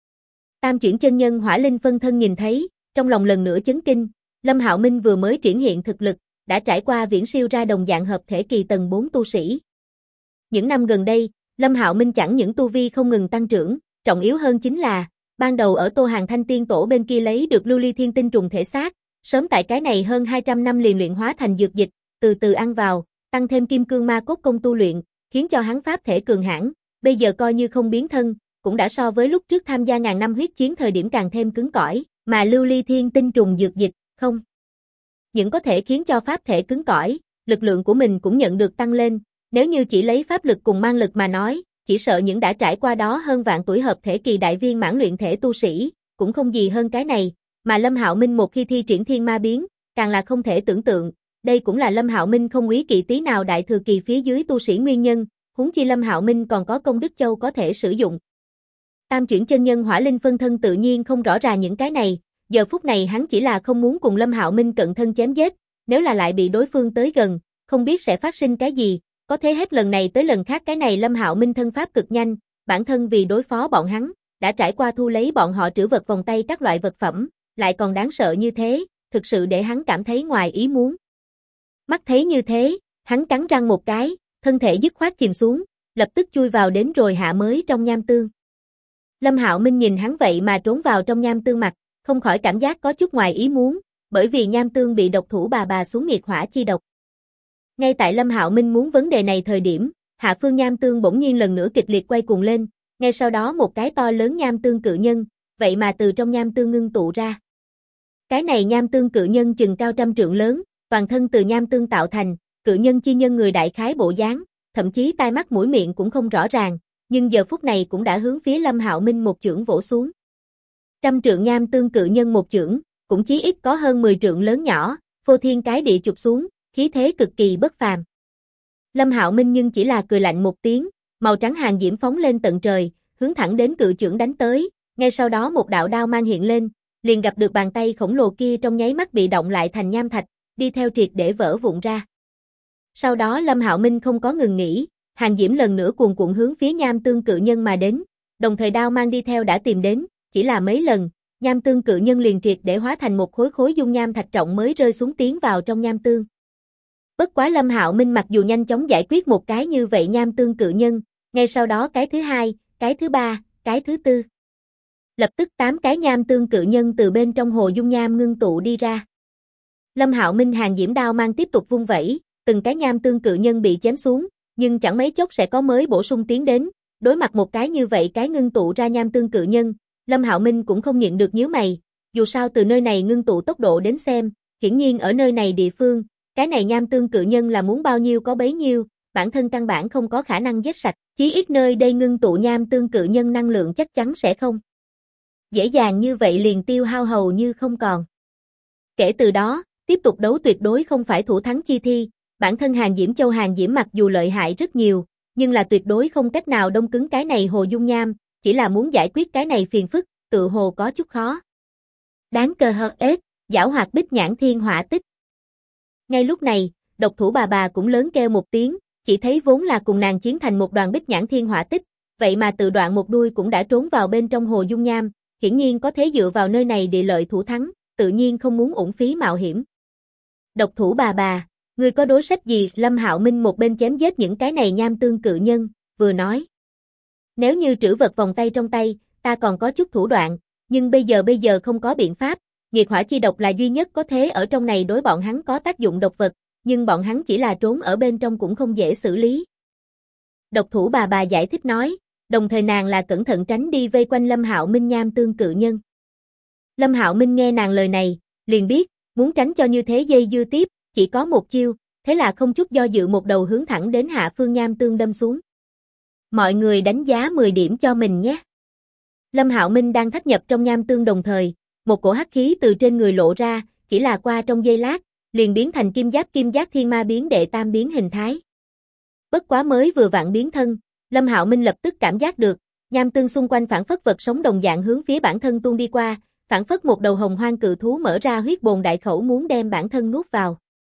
Tam Chuyển Chân Nhân Hỏa Linh phân thân nhìn thấy, trong lòng lần nữa chấn kinh, Lâm Hạo Minh vừa mới triển hiện thực lực, đã trải qua viễn siêu ra đồng dạng hợp thể kỳ tầng 4 tu sĩ. Những năm gần đây, Lâm Hạo Minh chẳng những tu vi không ngừng tăng trưởng, trọng yếu hơn chính là, ban đầu ở Tô Hàng Thanh Tiên Tổ bên kia lấy được lưu ly thiên tinh trùng thể xác, sớm tại cái này hơn 200 năm liền luyện hóa thành dược dịch, từ từ ăn vào, tăng thêm kim cương ma cốt công tu luyện, khiến cho hắn pháp thể cường hãn, bây giờ coi như không biến thân, cũng đã so với lúc trước tham gia ngàn năm huyết chiến thời điểm càng thêm cứng cỏi, mà lưu ly thiên tinh trùng dược dịch, không những có thể khiến cho pháp thể cứng cỏi, lực lượng của mình cũng nhận được tăng lên, nếu như chỉ lấy pháp lực cùng mang lực mà nói, chỉ sợ những đã trải qua đó hơn vạn tuổi hợp thể kỳ đại viên mãn luyện thể tu sĩ, cũng không gì hơn cái này, mà Lâm Hạo Minh một khi thi triển thiên ma biến, càng là không thể tưởng tượng, đây cũng là Lâm Hạo Minh không úy kỵ tí nào đại thừa kỳ phía dưới tu sĩ nguyên nhân, huống chi Lâm Hạo Minh còn có công đức châu có thể sử dụng. Tam Chuyển Chân Nhân Hỏa Linh phân thân tự nhiên không rõ ràng những cái này, giờ phút này hắn chỉ là không muốn cùng Lâm Hạo Minh cận thân chém giết, nếu là lại bị đối phương tới gần, không biết sẽ phát sinh cái gì, có thế hết lần này tới lần khác cái này Lâm Hạo Minh thân pháp cực nhanh, bản thân vì đối phó bọn hắn, đã trải qua thu lấy bọn họ trữ vật vòng tay các loại vật phẩm, lại còn đáng sợ như thế, thực sự để hắn cảm thấy ngoài ý muốn. Mắt thấy như thế, hắn cắn răng một cái, thân thể dứt khoát chìm xuống, lập tức chui vào đến rồi hạ mới trong nham tương. Lâm Hạo Minh nhìn hắn vậy mà trốn vào trong nham tương mặt, không khỏi cảm giác có chút ngoài ý muốn, bởi vì nham tương bị độc thủ bà xuống nghiệt hỏa chi độc. Ngay tại Lâm Hạo Minh muốn vấn đề này thời điểm, hạ phương nham tương bỗng nhiên lần nữa kịch liệt quay cuồng lên, ngay sau đó một cái to lớn nham tương cự nhân, vậy mà từ trong nham tương ngưng tụ ra. Cái này nham tương cự nhân chừng cao 100 trượng lớn, toàn thân từ nham tương tạo thành, cự nhân chi nhân người đại khái bộ dáng, thậm chí tai mắt mũi miệng cũng không rõ ràng, nhưng giờ phút này cũng đã hướng phía Lâm Hạo Minh một chưởng vỗ xuống. 100 trượng nham tương cự nhân một chưởng, cũng chí ít có hơn 10 trượng lớn nhỏ, phô thiên cái địa chụp xuống, khí thế cực kỳ bất phàm. Lâm Hạo Minh nhưng chỉ là cười lạnh một tiếng, màu trắng hàng diễm phóng lên tận trời, hướng thẳng đến cự chưởng đánh tới, ngay sau đó một đạo đao mang hiện lên, liền gặp được bàn tay khổng lồ kia trong nháy mắt bị động lại thành nham thạch, đi theo triệt để vỡ vụn ra. Sau đó Lâm Hạo Minh không có ngừng nghỉ, hàng diễm lần nữa cuồn cuộn hướng phía nham tương cự nhân mà đến, đồng thời đao mang đi theo đã tìm đến, chỉ là mấy lần, nham tương cự nhân liền triệt để hóa thành một khối dung nham thạch trọng mới rơi xuống tiến vào trong nham tương. Bất quá Lâm Hạo Minh mặc dù nhanh chóng giải quyết một cái như vậy nham tương cự nhân, ngay sau đó cái thứ hai, cái thứ ba, cái thứ tư. Lập tức 8 cái nham tương cự nhân từ bên trong hồ dung nham ngưng tụ đi ra. Lâm Hạo Minh hàng diễm đao mang tiếp tục vung vẩy, từng cái nham tương cự nhân bị chém xuống, nhưng chẳng mấy chốc sẽ có mới bổ sung tiến đến, đối mặt một cái như vậy cái ngưng tụ ra nham tương cự nhân, Lâm Hạo Minh cũng không nhịn được nhíu mày, dù sao từ nơi này ngưng tụ tốc độ đến xem, hiển nhiên ở nơi này địa phương, cái này nham tương cự nhân là muốn bao nhiêu có bấy nhiêu, bản thân căn bản không có khả năng giết sạch, chí ít nơi đây ngưng tụ nham tương cự nhân năng lượng chắc chắn sẽ không dễ dàng như vậy liền tiêu hao hầu như không còn. Kể từ đó, tiếp tục đấu tuyệt đối không phải thủ thắng chi thi, bản thân Hàn Diễm Châu Hàn Diễm mặc dù lợi hại rất nhiều, nhưng là tuyệt đối không cách nào đông cứng cái này hồ dung nham, chỉ là muốn giải quyết cái này phiền phức, tự hồ có chút khó. Đáng cờ hợt ếch, giảo hoạt bích nhãn thiên hỏa tích. Ngay lúc này, độc thủ bà cũng lớn kêu một tiếng, chỉ thấy vốn là cùng nàng chiến thành một đoàn bích nhãn thiên hỏa tích, vậy mà tự đoạn một đuôi cũng đã trốn vào bên trong hồ dung nham, hiển nhiên có thế dựa vào nơi này địa lợi thủ thắng, tự nhiên không muốn uổng phí mạo hiểm. Độc thủ bà, ngươi có đối sách gì? Lâm Hạo Minh một bên chém giết những cái này nham tương cự nhân, vừa nói. Nếu như trữ vật vòng tay trong tay, ta còn có chút thủ đoạn, nhưng bây giờ không có biện pháp, nghiệt hỏa chi độc là duy nhất có thế ở trong này đối bọn hắn có tác dụng độc vật, nhưng bọn hắn chỉ là trốn ở bên trong cũng không dễ xử lý. Độc thủ bà giải thích nói, đồng thời nàng là cẩn thận tránh đi vây quanh Lâm Hạo Minh nham tương cự nhân. Lâm Hạo Minh nghe nàng lời này, liền biết, muốn tránh cho như thế dây dưa tiếp, chỉ có một chiêu, thế là không chút do dự một đầu hướng thẳng đến hạ phương nham tương đâm xuống. Mọi người đánh giá 10 điểm cho mình nhé. Lâm Hạo Minh đang thất nhập trong nham tương đồng thời, một cổ hắc khí từ trên người lộ ra, chỉ là qua trong giây lát, liền biến thành kim giáp thiên ma biến đệ tam biến hình thái. Bất quá mới vừa vặn biến thân, Lâm Hạo Minh lập tức cảm giác được, nham tương xung quanh phản phất vật sống đồng dạng hướng phía bản thân tuôn đi qua, phản phất một đầu hồng hoang cự thú mở ra huyết bồn đại khẩu muốn đem bản thân nuốt vào.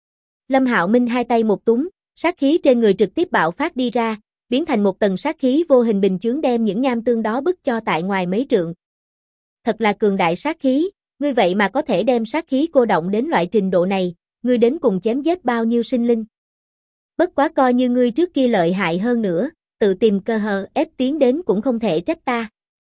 Lâm Hạo Minh hai tay một túm, sát khí trên người trực tiếp bạo phát đi ra, biến thành một tầng sát khí vô hình bình chướng đem những nham tương đó bức cho tại ngoài mấy trượng. Thật là cường đại sát khí, ngươi vậy mà có thể đem sát khí cô động đến loại trình độ này, ngươi đến cùng chém giết bao nhiêu sinh linh. Bất quá coi như ngươi trước kia lợi hại hơn nữa, tự tìm cơ hờ ép tiến đến cũng không thể trách ta.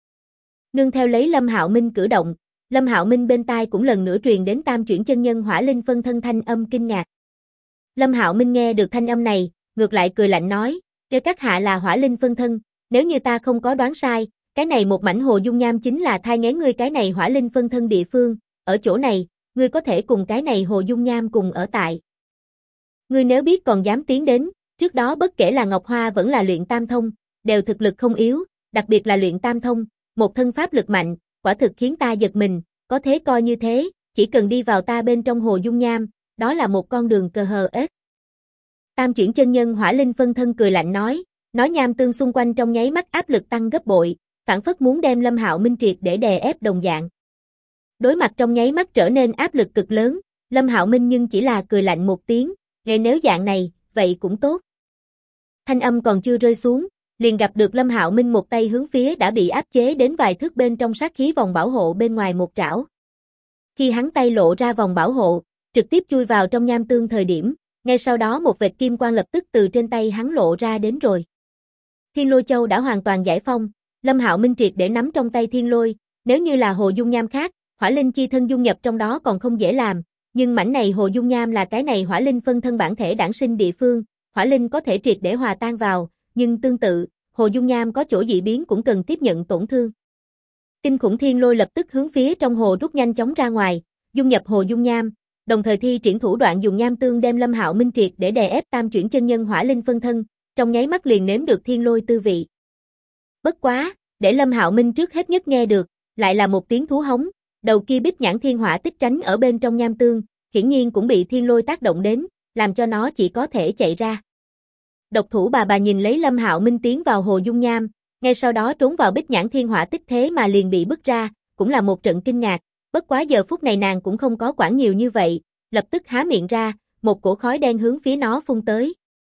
Nương theo lấy Lâm Hạo Minh cử động, Lâm Hạo Minh bên tai cũng lần nữa truyền đến tam chuyển chân nhân hỏa linh phân thân thanh âm kinh ngạc. Lâm Hạo Minh nghe được thanh âm này, ngược lại cười lạnh nói, kêu các hạ là hỏa linh phân thân, nếu như ta không có đoán sai, cái này một mảnh hồ dung nham chính là thai nghén ngươi cái này hỏa linh phân thân địa phương, ở chỗ này, ngươi có thể cùng cái này hồ dung nham cùng ở tại. Ngươi nếu biết còn dám tiến đến, trước đó bất kể là Ngọc Hoa vẫn là luyện tam thông, đều thực lực không yếu, đặc biệt là luyện tam thông, một thân pháp lực mạnh, quả thực khiến ta giật mình, có thế coi như thế, chỉ cần đi vào ta bên trong hồ dung nham, đó là một con đường cờ hờ ếch. Tam chuyển chân nhân hỏa linh phân thân cười lạnh nói nham tương xung quanh trong nháy mắt áp lực tăng gấp bội, phản phất muốn đem Lâm Hạo Minh triệt để đè ép đồng dạng. Đối mặt trong nháy mắt trở nên áp lực cực lớn, Lâm Hạo Minh nhưng chỉ là cười lạnh một tiếng, nghe nếu dạng này, vậy cũng tốt. Thanh âm còn chưa rơi xuống, liền gặp được Lâm Hạo Minh một tay hướng phía đã bị áp chế đến vài thước bên trong sát khí vòng bảo hộ bên ngoài một trảo. Khi hắn tay lộ ra vòng bảo hộ, trực tiếp chui vào trong nham tương thời điểm, ngay sau đó một vệt kim quang lập tức từ trên tay hắn lộ ra đến rồi. Thiên Lôi Châu đã hoàn toàn giải phong, Lâm Hạo Minh triệt để nắm trong tay Thiên Lôi, nếu như là hồ dung nham khác, hỏa linh chi thân dung nhập trong đó còn không dễ làm, nhưng mảnh này hồ dung nham là cái này hỏa linh phân thân bản thể đản sinh địa phương, hỏa linh có thể triệt để hòa tan vào, nhưng tương tự, hồ dung nham có chỗ dị biến cũng cần tiếp nhận tổn thương. Kinh khủng Thiên Lôi lập tức hướng phía trong hồ rút nhanh chóng ra ngoài, dung nhập hồ dung nham, đồng thời thi triển thủ đoạn dùng nham tương đem Lâm Hạo Minh triệt để đè ép tam chuyển chân nhân hỏa linh phân thân, trong nháy mắt liền nếm được Thiên Lôi tư vị. Bất quá, để Lâm Hạo Minh trước hết nhất nghe được, lại là một tiếng thú hống, đầu kia bích nhãn thiên hỏa tích tránh ở bên trong nham tương, hiển nhiên cũng bị Thiên Lôi tác động đến, làm cho nó chỉ có thể chạy ra. Độc thủ bà nhìn lấy Lâm Hạo Minh tiến vào hồ dung nham, ngay sau đó trốn vào bích nhãn thiên hỏa tích thế mà liền bị bức ra, cũng là một trận kinh ngạc, bất quá giờ phút này nàng cũng không có quản nhiều như vậy, lập tức há miệng ra, một cổ khói đen hướng phía nó phun tới.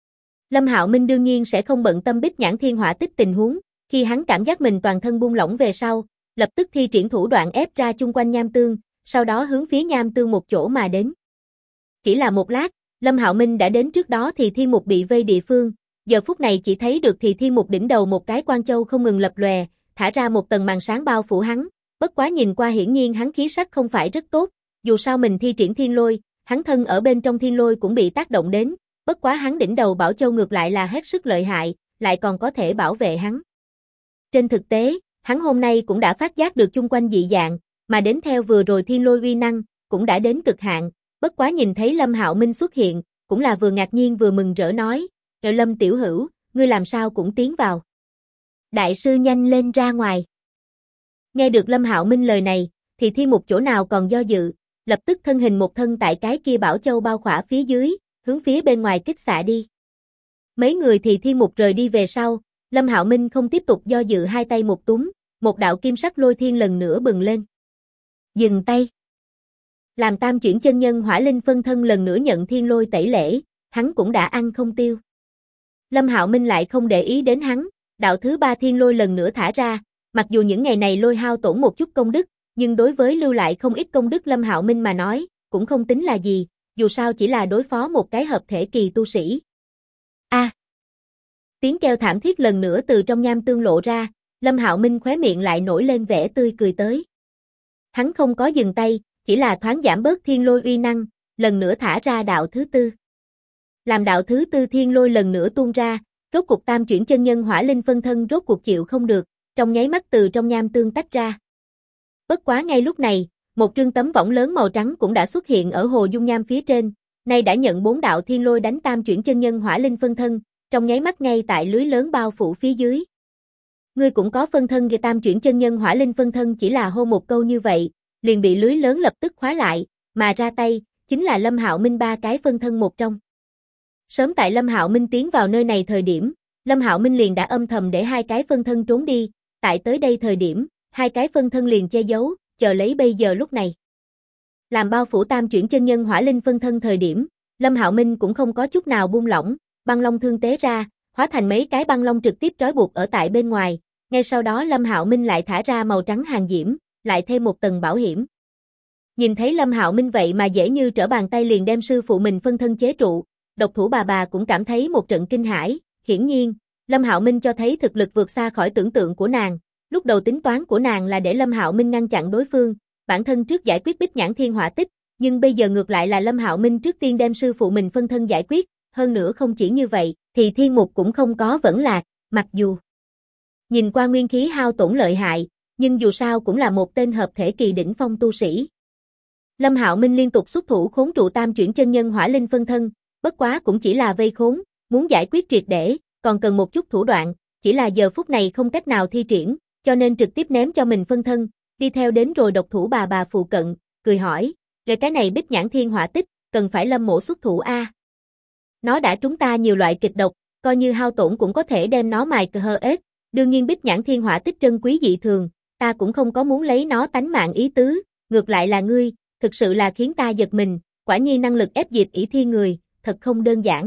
Lâm Hạo Minh đương nhiên sẽ không bận tâm bích nhãn thiên hỏa tích tình huống, khi hắn cảm giác mình toàn thân buông lỏng về sau, lập tức thi triển thủ đoạn ép ra chung quanh nham tương, sau đó hướng phía nham tương một chỗ mà đến. Chỉ là một lát, Lâm Hạo Minh đã đến trước đó thì Thiên Mục bị vây địa phương, giờ phút này chỉ thấy được thì Thiên Mục đỉnh đầu một cái quan châu không ngừng lập lòe, thả ra một tầng màn sáng bao phủ hắn, bất quá nhìn qua hiển nhiên hắn khí sắc không phải rất tốt, dù sao mình thi triển Thiên Lôi, hắn thân ở bên trong Thiên Lôi cũng bị tác động đến, bất quá hắn đỉnh đầu bảo châu ngược lại là hết sức lợi hại, lại còn có thể bảo vệ hắn. Trên thực tế, hắn hôm nay cũng đã phát giác được chung quanh dị dạng, mà đến theo vừa rồi Thiên Lôi uy năng, cũng đã đến cực hạn, bất quá nhìn thấy Lâm Hạo Minh xuất hiện, cũng là vừa ngạc nhiên vừa mừng rỡ nói, Lâm tiểu hữu, ngươi làm sao cũng tiến vào. Đại sư nhanh lên ra ngoài. Nghe được Lâm Hạo Minh lời này, thì Thiên Mục chỗ nào còn do dự, lập tức thân hình một thân tại cái kia bảo châu bao khỏa phía dưới, hướng phía bên ngoài kích xạ đi. Mấy người thì Thiên Mục rời đi về sau, Lâm Hạo Minh không tiếp tục do dự, hai tay một túm, một đạo kim sắc lôi thiên lần nữa bừng lên. Dừng tay. Làm tam chuyển chân nhân hỏa linh phân thân lần nữa nhận thiên lôi tẩy lễ, hắn cũng đã ăn không tiêu. Lâm Hạo Minh lại không để ý đến hắn, đạo thứ ba thiên lôi lần nữa thả ra, mặc dù những ngày này lôi hao tổn một chút công đức, nhưng đối với lưu lại không ít công đức Lâm Hạo Minh mà nói, cũng không tính là gì, dù sao chỉ là đối phó một cái hợp thể kỳ tu sĩ. Tiếng kêu thảm thiết lần nữa từ trong nham tương lộ ra, Lâm Hạo Minh khóe miệng lại nổi lên vẻ tươi cười tới. Hắn không có dừng tay, chỉ là thoáng giảm bớt thiên lôi uy năng, lần nữa thả ra đạo thứ tư. Làm đạo thứ tư thiên lôi lần nữa tuôn ra, rốt cuộc tam chuyển chân nhân hỏa linh phân thân rốt cuộc chịu không được, trong nháy mắt từ trong nham tương tách ra. Bất quá ngay lúc này, một trương tấm võng lớn màu trắng cũng đã xuất hiện ở hồ dung nham phía trên, nay đã nhận 4 đạo thiên lôi đánh tam chuyển chân nhân hỏa linh phân thân, trong nháy mắt ngay tại lưới lớn bao phủ phía dưới. Ngươi cũng có phân thân về tam chuyển chân nhân hỏa linh phân thân, chỉ là hô một câu như vậy, liền bị lưới lớn lập tức khóa lại, mà ra tay, chính là Lâm Hạo Minh 3 cái phân thân một trong. Sớm tại Lâm Hạo Minh tiến vào nơi này thời điểm, Lâm Hạo Minh liền đã âm thầm để 2 cái phân thân trốn đi, tại tới đây thời điểm, 2 cái phân thân liền che giấu, chờ lấy bây giờ lúc này. Làm bao phủ tam chuyển chân nhân hỏa linh phân thân thời điểm, Lâm Hạo Minh cũng không có chút nào buông lỏng, băng long thương tế ra, hóa thành mấy cái băng long trực tiếp trói buộc ở tại bên ngoài, ngay sau đó Lâm Hạo Minh lại thả ra màu trắng hàng diễm, lại thêm một tầng bảo hiểm. Nhìn thấy Lâm Hạo Minh vậy mà dễ như trở bàn tay liền đem sư phụ mình phân thân chế trụ, Độc Thủ bà cũng cảm thấy một trận kinh hãi, hiển nhiên, Lâm Hạo Minh cho thấy thực lực vượt xa khỏi tưởng tượng của nàng, lúc đầu tính toán của nàng là để Lâm Hạo Minh ngăn chặn đối phương, bản thân trước giải quyết Bích Nhãn Thiên Hỏa Tích, nhưng bây giờ ngược lại là Lâm Hạo Minh trước tiên đem sư phụ mình phân thân giải quyết, hơn nữa không chỉ như vậy, thì thiên mục cũng không có vẫn lạc, mặc dù nhìn qua nguyên khí hao tổn lợi hại, nhưng dù sao cũng là một tên hợp thể kỳ đỉnh phong tu sĩ. Lâm Hạo Minh liên tục xuất thủ khốn trụ tam chuyển chân nhân hỏa linh phân thân, bất quá cũng chỉ là vây khốn, muốn giải quyết triệt để, còn cần một chút thủ đoạn, chỉ là giờ phút này không cách nào thi triển, cho nên trực tiếp ném cho mình phân thân, đi theo đến rồi Độc Thủ bà phụ cận, cười hỏi, về cái này Bích Nhãn Thiên Hỏa Tích, cần phải Lâm mỗ xuất thủ a? Nó đã trúng ta nhiều loại kịch độc, coi như hao tổn cũng có thể đem nó mài cờ hơ ếch, đương nhiên Bích Nhãn Thiên Hỏa Tích trân quý dị thường, ta cũng không có muốn lấy nó tánh mạng ý tứ, ngược lại là ngươi, thực sự là khiến ta giật mình, quả nhiên năng lực ép diệt ỷ thiên người, thật không đơn giản.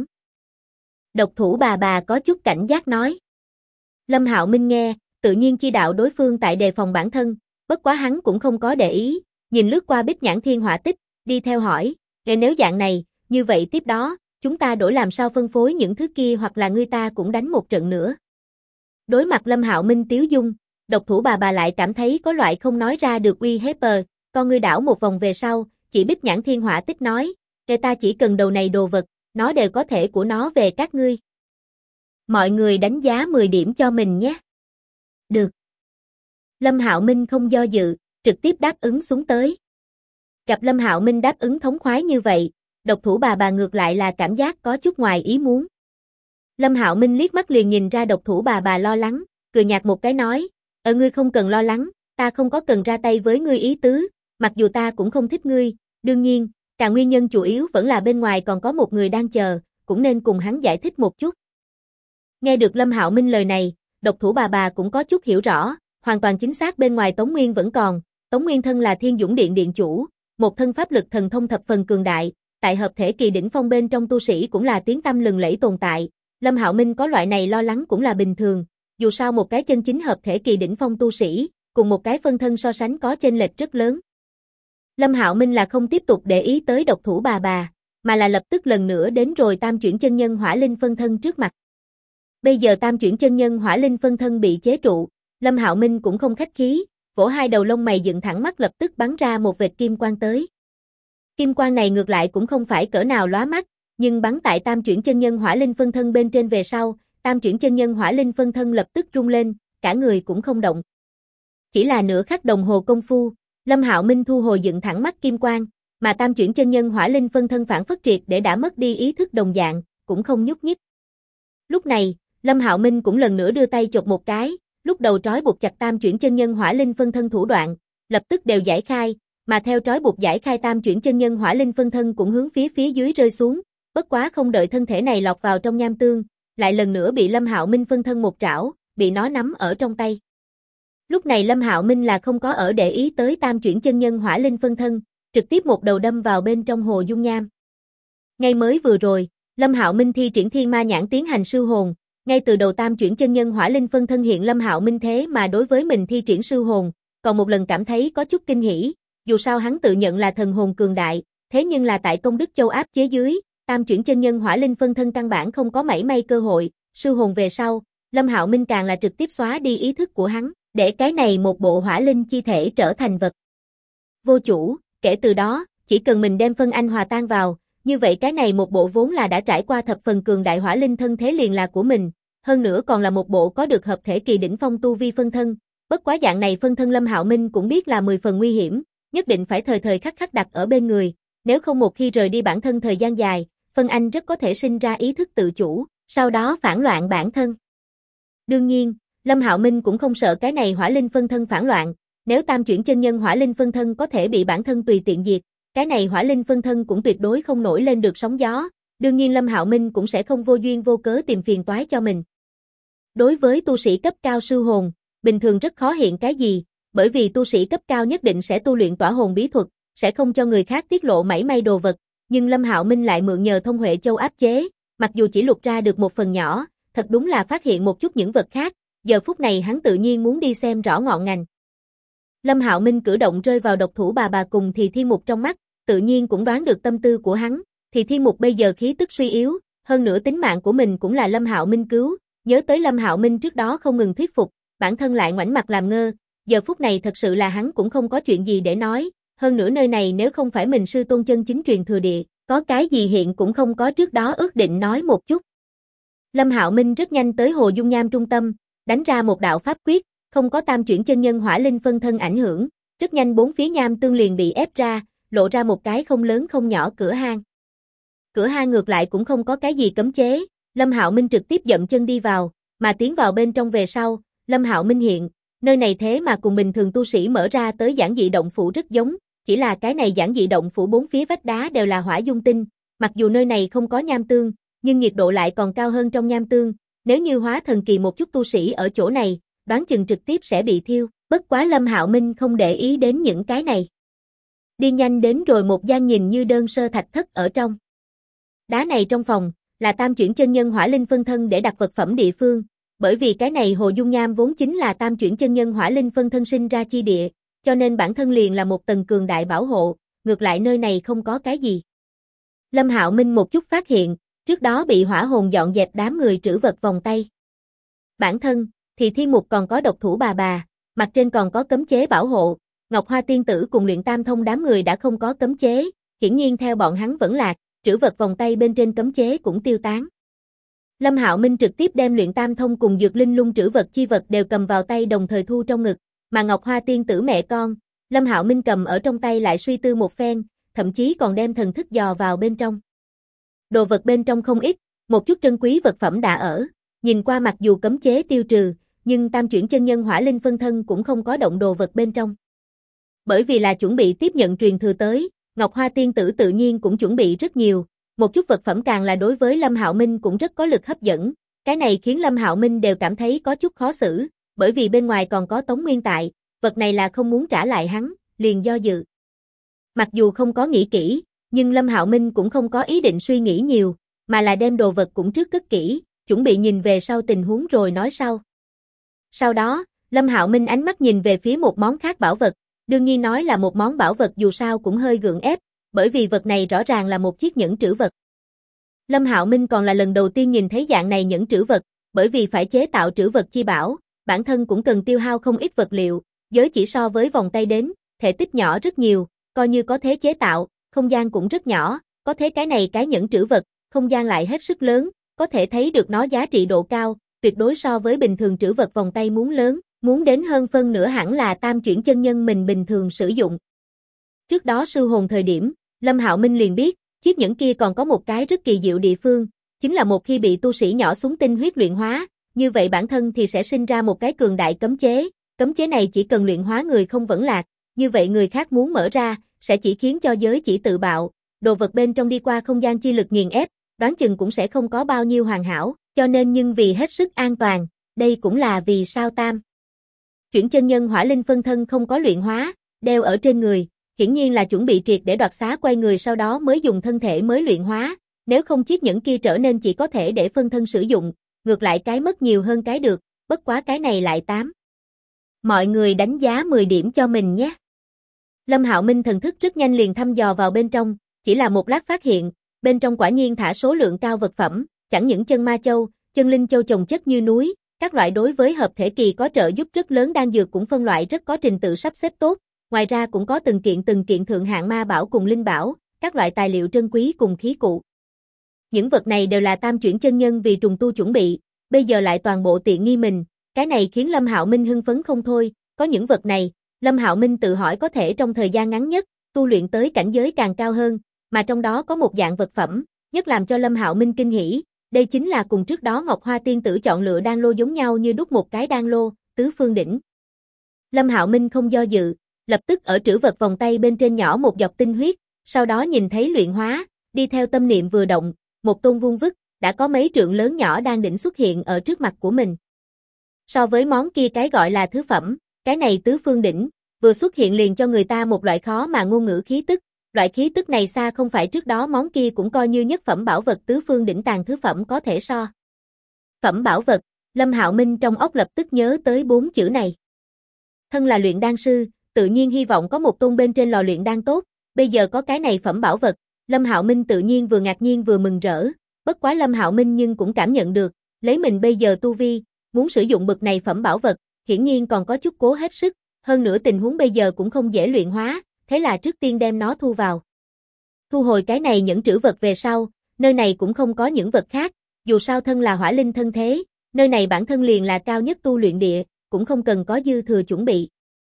Độc Thủ bà có chút cảnh giác nói. Lâm Hạo Minh nghe, tự nhiên chi đạo đối phương tại đề phòng bản thân, bất quá hắn cũng không có để ý, nhìn lướt qua Bích Nhãn Thiên Hỏa Tích, đi theo hỏi, nếu dạng này, như vậy tiếp đó, chúng ta đổi làm sao phân phối những thứ kia, hoặc là ngươi ta cũng đánh một trận nữa. Đối mặt Lâm Hạo Minh tiếu dung, Độc Thủ bà lại cảm thấy có loại không nói ra được uy hiếp. Con ngươi đảo một vòng về sau, chỉ Bích Nhãn Thiên Hỏa Tích nói, ta chỉ cần đầu này đồ vật, nó đều có thể của nó về các ngươi. Mọi người đánh giá 10 điểm cho mình nhé. Được. Lâm Hạo Minh không do dự, trực tiếp đáp ứng xuống tới. Gặp Lâm Hạo Minh đáp ứng thống khoái như vậy, Độc Thủ bà ngược lại là cảm giác có chút ngoài ý muốn. Lâm Hạo Minh liếc mắt liền nhìn ra Độc Thủ bà lo lắng, cười nhạt một cái nói, ngươi không cần lo lắng, ta không có cần ra tay với ngươi ý tứ, mặc dù ta cũng không thích ngươi, đương nhiên, cả nguyên nhân chủ yếu vẫn là bên ngoài còn có một người đang chờ, cũng nên cùng hắn giải thích một chút. Nghe được Lâm Hạo Minh lời này, Độc Thủ bà cũng có chút hiểu rõ, hoàn toàn chính xác bên ngoài Tống Nguyên vẫn còn, Tống Nguyên thân là Thiên Dũng Điện điện chủ, một thân pháp lực thần thông thập phần cường đại, tại hợp thể kỳ đỉnh phong bên trong tu sĩ cũng là tiếng tăm lừng lẫy tồn tại, Lâm Hạo Minh có loại này lo lắng cũng là bình thường, dù sao một cái chân chính hợp thể kỳ đỉnh phong tu sĩ, cùng một cái phân thân so sánh có chênh lệch rất lớn. Lâm Hạo Minh là không tiếp tục để ý tới Độc Thủ bà, mà là lập tức lần nữa đến rồi tam chuyển chân nhân hỏa linh phân thân trước mặt. Bây giờ tam chuyển chân nhân hỏa linh phân thân bị chế trụ, Lâm Hạo Minh cũng không khách khí, vỗ hai đầu lông mày dựng thẳng mắt lập tức bắn ra một vệt kim quang tới. Kim quang này ngược lại cũng không phải cỡ nào lóa mắt, nhưng bắn tại tam chuyển chân nhân hỏa linh phân thân bên trên về sau, tam chuyển chân nhân hỏa linh phân thân lập tức rung lên, cả người cũng không động. Chỉ là nửa khắc đồng hồ công phu, Lâm Hạo Minh thu hồi dựng thẳng mắt kim quang, mà tam chuyển chân nhân hỏa linh phân thân phản phất triệt để đã mất đi ý thức đồng dạng, cũng không nhúc nhích. Lúc này, Lâm Hạo Minh cũng lần nữa đưa tay chộp một cái, lúc đầu trói buộc chặt tam chuyển chân nhân hỏa linh phân thân thủ đoạn, lập tức đều giải khai, mà theo trói buộc giải khai tam chuyển chân nhân hỏa linh phân thân cũng hướng phía dưới rơi xuống, bất quá không đợi thân thể này lọt vào trong nham tương, lại lần nữa bị Lâm Hạo Minh phân thân một trảo, bị nó nắm ở trong tay. Lúc này Lâm Hạo Minh là không có ở để ý tới tam chuyển chân nhân hỏa linh phân thân, trực tiếp một đầu đâm vào bên trong hồ dung nham. Ngay mới vừa rồi, Lâm Hạo Minh thi triển thiên ma nhãn tiến hành sư hồn, ngay từ đầu tam chuyển chân nhân hỏa linh phân thân hiện Lâm Hạo Minh thế mà đối với mình thi triển sư hồn, còn một lần cảm thấy có chút kinh hỉ, dù sao hắn tự nhận là thần hồn cường đại, thế nhưng là tại công đức châu áp chế dưới, tam chuyển chân nhân hỏa linh phân thân căn bản không có mảy may cơ hội, sư hồn về sau, Lâm Hạo Minh càng là trực tiếp xóa đi ý thức của hắn, để cái này một bộ hỏa linh chi thể trở thành vật vô chủ, kể từ đó, chỉ cần mình đem phân anh hòa tan vào, như vậy cái này một bộ vốn là đã trải qua thập phần cường đại hỏa linh thân thế liền là của mình, hơn nữa còn là một bộ có được hợp thể kỳ đỉnh phong tu vi phân thân, bất quá dạng này phân thân Lâm Hạo Minh cũng biết là 10 phần nguy hiểm, nhất định phải thời thời khắc khắc đặt ở bên người, nếu không một khi rời đi bản thân thời gian dài, phân anh rất có thể sinh ra ý thức tự chủ, sau đó phản loạn bản thân. Đương nhiên, Lâm Hạo Minh cũng không sợ cái này hỏa linh phân thân phản loạn, nếu tam chuyển chân nhân hỏa linh phân thân có thể bị bản thân tùy tiện diệt, cái này hỏa linh phân thân cũng tuyệt đối không nổi lên được sóng gió, đương nhiên Lâm Hạo Minh cũng sẽ không vô duyên vô cớ tìm phiền toái cho mình. Đối với tu sĩ cấp cao sư hồn, bình thường rất khó hiện cái gì, bởi vì tu sĩ cấp cao nhất định sẽ tu luyện tỏa hồn bí thuật, sẽ không cho người khác tiết lộ mảy may đồ vật, nhưng Lâm Hạo Minh lại mượn nhờ thông huệ châu áp chế, mặc dù chỉ lục ra được một phần nhỏ, thật đúng là phát hiện một chút những vật khác, giờ phút này hắn tự nhiên muốn đi xem rõ ngọn ngành. Lâm Hạo Minh cử động rơi vào độc thủ bà cùng Thì Thiên Mục trong mắt, tự nhiên cũng đoán được tâm tư của hắn, Thì Thiên Mục bây giờ khí tức suy yếu, hơn nữa tính mạng của mình cũng là Lâm Hạo Minh cứu, nhớ tới Lâm Hạo Minh trước đó không ngừng thuyết phục, bản thân lại ngoảnh mặt làm ngơ, giờ phút này thật sự là hắn cũng không có chuyện gì để nói, hơn nữa nơi này nếu không phải mình sư tôn chân chính truyền thừa địa, có cái gì hiện cũng không có trước đó ước định nói một chút. Lâm Hạo Minh rất nhanh tới hồ dung nham trung tâm, đánh ra một đạo pháp quyết, không có tam chuyển chân nhân hỏa linh phân thân ảnh hưởng, rất nhanh bốn phía nham tương liền bị ép ra, lộ ra một cái không lớn không nhỏ cửa hang. Cửa hang ngược lại cũng không có cái gì cấm chế, Lâm Hạo Minh trực tiếp dậm chân đi vào, mà tiến vào bên trong về sau, Lâm Hạo Minh hiện, nơi này thế mà cùng bình thường tu sĩ mở ra tới giản dị động phủ rất giống, chỉ là cái này giản dị động phủ bốn phía vách đá đều là hỏa dung tinh, mặc dù nơi này không có nham tương, nhưng nhiệt độ lại còn cao hơn trong nham tương, nếu như hóa thần kỳ một chút tu sĩ ở chỗ này, đoán chừng trực tiếp sẽ bị thiêu, bất quá Lâm Hạo Minh không để ý đến những cái này. Đi nhanh đến rồi một gian nhìn như đơn sơ thạch thất ở trong. Đá này trong phòng, là tam chuyển chân nhân hỏa linh phân thân để đặt vật phẩm địa phương, bởi vì cái này hồ dung nham vốn chính là tam chuyển chân nhân hỏa linh phân thân sinh ra chi địa, cho nên bản thân liền là một tầng cường đại bảo hộ, ngược lại nơi này không có cái gì. Lâm Hạo Minh một chút phát hiện, trước đó bị hỏa hồn dọn dẹp đám người trữ vật vòng tay. Bản thân, thì Thiên Mục còn có độc thủ bà, mặt trên còn có cấm chế bảo hộ, Ngọc Hoa tiên tử cùng luyện tam thông đám người đã không có cấm chế, hiển nhiên theo bọn hắn vẫn lạc, trữ vật vòng tay bên trên cấm chế cũng tiêu tán. Lâm Hạo Minh trực tiếp đem luyện tam thông cùng dược linh lung trữ vật chi vật đều cầm vào tay đồng thời thu trong ngực, mà Ngọc Hoa tiên tử mẹ con, Lâm Hạo Minh cầm ở trong tay lại suy tư một phen, thậm chí còn đem thần thức dò vào bên trong. Đồ vật bên trong không ít, một chút trân quý vật phẩm đã ở, nhìn qua mặc dù cấm chế tiêu trừ, nhưng tam chuyển chân nhân hỏa linh phân thân cũng không có động đồ vật bên trong. Bởi vì là chuẩn bị tiếp nhận truyền thừa tới, Ngọc Hoa tiên tử tự nhiên cũng chuẩn bị rất nhiều, một chút vật phẩm càng là đối với Lâm Hạo Minh cũng rất có lực hấp dẫn, cái này khiến Lâm Hạo Minh đều cảm thấy có chút khó xử, bởi vì bên ngoài còn có Tống Nguyên tại, vật này là không muốn trả lại hắn, liền do dự. Mặc dù không có nghĩ kỹ, nhưng Lâm Hạo Minh cũng không có ý định suy nghĩ nhiều, mà là đem đồ vật cũng trước cất kỹ, chuẩn bị nhìn về sau tình huống rồi nói sau. Sau đó, Lâm Hạo Minh ánh mắt nhìn về phía một món khác bảo vật, đương nhiên nói là một món bảo vật dù sao cũng hơi gượng ép, bởi vì vật này rõ ràng là một chiếc nhẫn trữ vật. Lâm Hạo Minh còn là lần đầu tiên nhìn thấy dạng này nhẫn trữ vật, bởi vì phải chế tạo trữ vật chi bảo, bản thân cũng cần tiêu hao không ít vật liệu, giới chỉ so với vòng tay đến, thể tích nhỏ rất nhiều, coi như có thế chế tạo, không gian cũng rất nhỏ, có thế cái này cái nhẫn trữ vật, không gian lại hết sức lớn, có thể thấy được nó giá trị độ cao, tuyệt đối so với bình thường trữ vật vòng tay muốn lớn, muốn đến hơn phân nửa hẳn là tam chuyển chân nhân mình bình thường sử dụng. Trước đó sư hồn thời điểm, Lâm Hạo Minh liền biết, chiếc nhẫn kia còn có một cái rất kỳ diệu địa phương, chính là một khi bị tu sĩ nhỏ xuống tinh huyết luyện hóa, như vậy bản thân thì sẽ sinh ra một cái cường đại cấm chế này chỉ cần luyện hóa người không vẫn lạc, như vậy người khác muốn mở ra, sẽ chỉ khiến cho giới chỉ tự bạo, đồ vật bên trong đi qua không gian chi lực nghiền ép, đoán chừng cũng sẽ không có bao nhiêu hoàn hảo, cho nên nhưng vì hết sức an toàn, đây cũng là vì sao Tam Chuyển chân nhân hỏa linh phân thân không có luyện hóa, đeo ở trên người, hiển nhiên là chuẩn bị triệt để đoạt xá quay người sau đó mới dùng thân thể mới luyện hóa, nếu không chiếc nhẫn kia trở nên chỉ có thể để phân thân sử dụng, ngược lại cái mất nhiều hơn cái được, bất quá cái này lại 8. Mọi người đánh giá 10 điểm cho mình nhé. Lâm Hạo Minh thần thức rất nhanh liền thăm dò vào bên trong, chỉ là một lát phát hiện, bên trong quả nhiên thả số lượng cao vật phẩm, chẳng những chân ma châu, chân linh châu chồng chất như núi, các loại đối với hợp thể kỳ có trợ giúp rất lớn đan dược cũng phân loại rất có trình tự sắp xếp tốt, ngoài ra cũng có từng kiện thượng hạng ma bảo cùng linh bảo, các loại tài liệu trân quý cùng khí cụ. Những vật này đều là Tam Chuyển chân nhân vì trùng tu chuẩn bị, bây giờ lại toàn bộ tiện nghi mình, cái này khiến Lâm Hạo Minh hưng phấn không thôi, có những vật này, Lâm Hạo Minh tự hỏi có thể trong thời gian ngắn nhất, tu luyện tới cảnh giới càng cao hơn, mà trong đó có một dạng vật phẩm, nhất làm cho Lâm Hạo Minh kinh hỉ, đây chính là cùng trước đó Ngọc Hoa tiên tử chọn lựa đan lô giống nhau như đúc một cái đan lô, tứ phương đỉnh. Lâm Hạo Minh không do dự, lập tức ở trữ vật vòng tay bên trên nhỏ một giọt tinh huyết, sau đó nhìn thấy luyện hóa, đi theo tâm niệm vừa động, một tôn vuông vức, đã có mấy trượng lớn nhỏ đang đỉnh xuất hiện ở trước mặt của mình. So với món kia cái gọi là thứ phẩm, cái này tứ phương đỉnh, vừa xuất hiện liền cho người ta một loại khó mà ngôn ngữ khí tức, loại khí tức này xa không phải trước đó món kia cũng coi như nhất phẩm bảo vật tứ phương đỉnh tàng thứ phẩm có thể so. Phẩm bảo vật, Lâm Hạo Minh trong óc lập tức nhớ tới 4 chữ này. Thân là luyện đan sư, tự nhiên hy vọng có một tôn bên trên lò luyện đan tốt, bây giờ có cái này phẩm bảo vật, Lâm Hạo Minh tự nhiên vừa ngạc nhiên vừa mừng rỡ, bất quá Lâm Hạo Minh nhưng cũng cảm nhận được, lấy mình bây giờ tu vi, muốn sử dụng bực này phẩm bảo vật, hiển nhiên còn có chút cố hết sức, hơn nữa tình huống bây giờ cũng không dễ luyện hóa, thế là trước tiên đem nó thu vào. Thu hồi cái này những trữ vật về sau, nơi này cũng không có những vật khác, dù sao thân là hỏa linh thân thế, nơi này bản thân liền là cao nhất tu luyện địa, cũng không cần có dư thừa chuẩn bị.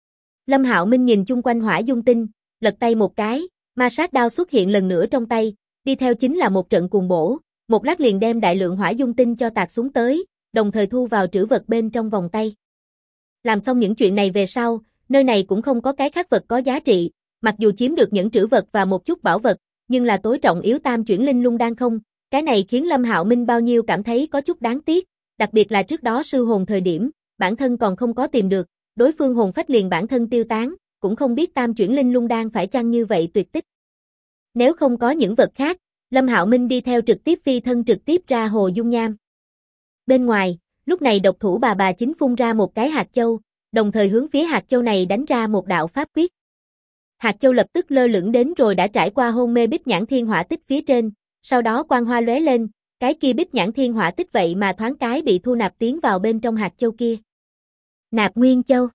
Lâm Hạo Minh nhìn chung quanh hỏa dung tinh, lật tay một cái, ma sát đao xuất hiện lần nữa trong tay, đi theo chính là một trận cuồng bổ, một lát liền đem đại lượng hỏa dung tinh cho tạt xuống tới, đồng thời thu vào trữ vật bên trong vòng tay. Làm xong những chuyện này về sau, nơi này cũng không có cái khác vật có giá trị, mặc dù chiếm được những trữ vật và một chút bảo vật, nhưng là tối trọng yếu Tam Chuyển linh lung đan không, cái này khiến Lâm Hạo Minh bao nhiêu cảm thấy có chút đáng tiếc, đặc biệt là trước đó sư hồn thời điểm, bản thân còn không có tìm được, đối phương hồn phách liền bản thân tiêu tán, cũng không biết Tam Chuyển linh lung đan phải chăng như vậy tuyệt tích. Nếu không có những vật khác, Lâm Hạo Minh đi theo trực tiếp phi thân trực tiếp ra hồ dung nham. Bên ngoài, lúc này độc thủ bà chính phun ra một cái hạt châu, đồng thời hướng phía hạt châu này đánh ra một đạo pháp quyết. Hạt châu lập tức lơ lửng đến rồi đã trải qua hôn mê Bích Nhãn Thiên Hỏa Tích phía trên, sau đó quang hoa lóe lên, cái kia Bích Nhãn Thiên Hỏa Tích vậy mà thoáng cái bị thu nạp tiến vào bên trong hạt châu kia. Nạp Nguyên Châu.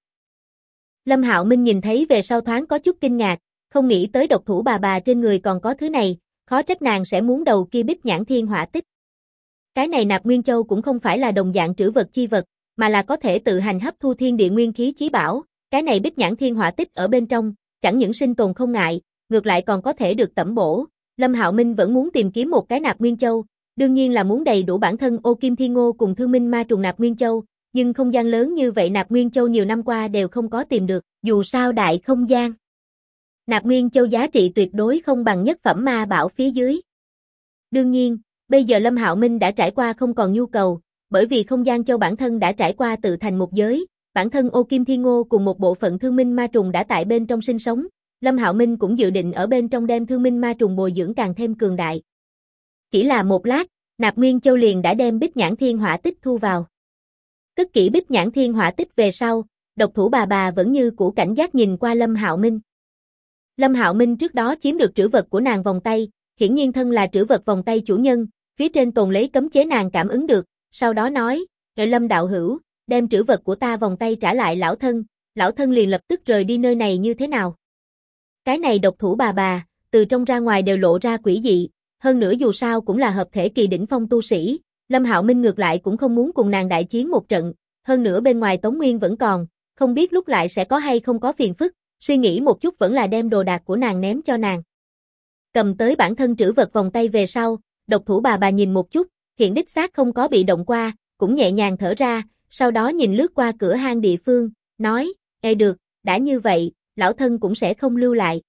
Lâm Hạo Minh nhìn thấy về sau thoáng có chút kinh ngạc, không nghĩ tới độc thủ bà trên người còn có thứ này, khó trách nàng sẽ muốn đầu kia Bích Nhãn Thiên Hỏa Tích. Cái này Nạp Nguyên Châu cũng không phải là đồng dạng trữ vật chi vật, mà là có thể tự hành hấp thu thiên địa nguyên khí chí bảo, cái này Bích Nhãn Thiên Hỏa Tích ở bên trong, chẳng những sinh tồn không ngại, ngược lại còn có thể được tẩm bổ. Lâm Hạo Minh vẫn muốn tìm kiếm một cái Nạp Nguyên Châu, đương nhiên là muốn đầy đủ bản thân Ô Kim Thiên Ngô cùng Thương Minh Ma Trùng Nạp Nguyên Châu, nhưng không gian lớn như vậy Nạp Nguyên Châu nhiều năm qua đều không có tìm được, dù sao đại không gian. Nạp Nguyên Châu giá trị tuyệt đối không bằng nhất phẩm ma bảo phía dưới. Đương nhiên, bây giờ Lâm Hạo Minh đã trải qua không còn nhu cầu, bởi vì không gian châu bản thân đã trải qua tự thành một giới, bản thân Ô Kim Thiên Ngô cùng một bộ phận Thương Minh Ma Trùng đã tại bên trong sinh sống, Lâm Hạo Minh cũng dự định ở bên trong đem Thương Minh Ma Trùng bồi dưỡng càng thêm cường đại. Chỉ là một lát, Nạp Nguyên Châu liền đã đem Bích Nhãn Thiên Hỏa Tích thu vào. Cất kỹ Bích Nhãn Thiên Hỏa Tích về sau, độc thủ bà vẫn như cũ cảnh giác nhìn qua Lâm Hạo Minh. Lâm Hạo Minh trước đó chiếm được trữ vật của nàng vòng tay, hiển nhiên thân là trữ vật vòng tay chủ nhân, phía trên tồn lấy cấm chế nàng cảm ứng được, sau đó nói, Lâm đạo hữu, đem trữ vật của ta vòng tay trả lại lão thân liền lập tức rời đi nơi này như thế nào. Cái này độc thủ bà, từ trong ra ngoài đều lộ ra quỷ dị, hơn nữa dù sao cũng là hợp thể kỳ đỉnh phong tu sĩ, Lâm Hạo Minh ngược lại cũng không muốn cùng nàng đại chiến một trận, hơn nữa bên ngoài Tống Nguyên vẫn còn, không biết lúc lại sẽ có hay không có phiền phức, suy nghĩ một chút vẫn là đem đồ đạc của nàng ném cho nàng. Cầm tới bản thân trữ vật vòng tay về sau, độc thủ bà nhìn một chút, hiện đích xác không có bị động qua, cũng nhẹ nhàng thở ra, sau đó nhìn lướt qua cửa hang địa phương, nói, được, đã như vậy, lão thân cũng sẽ không lưu lại.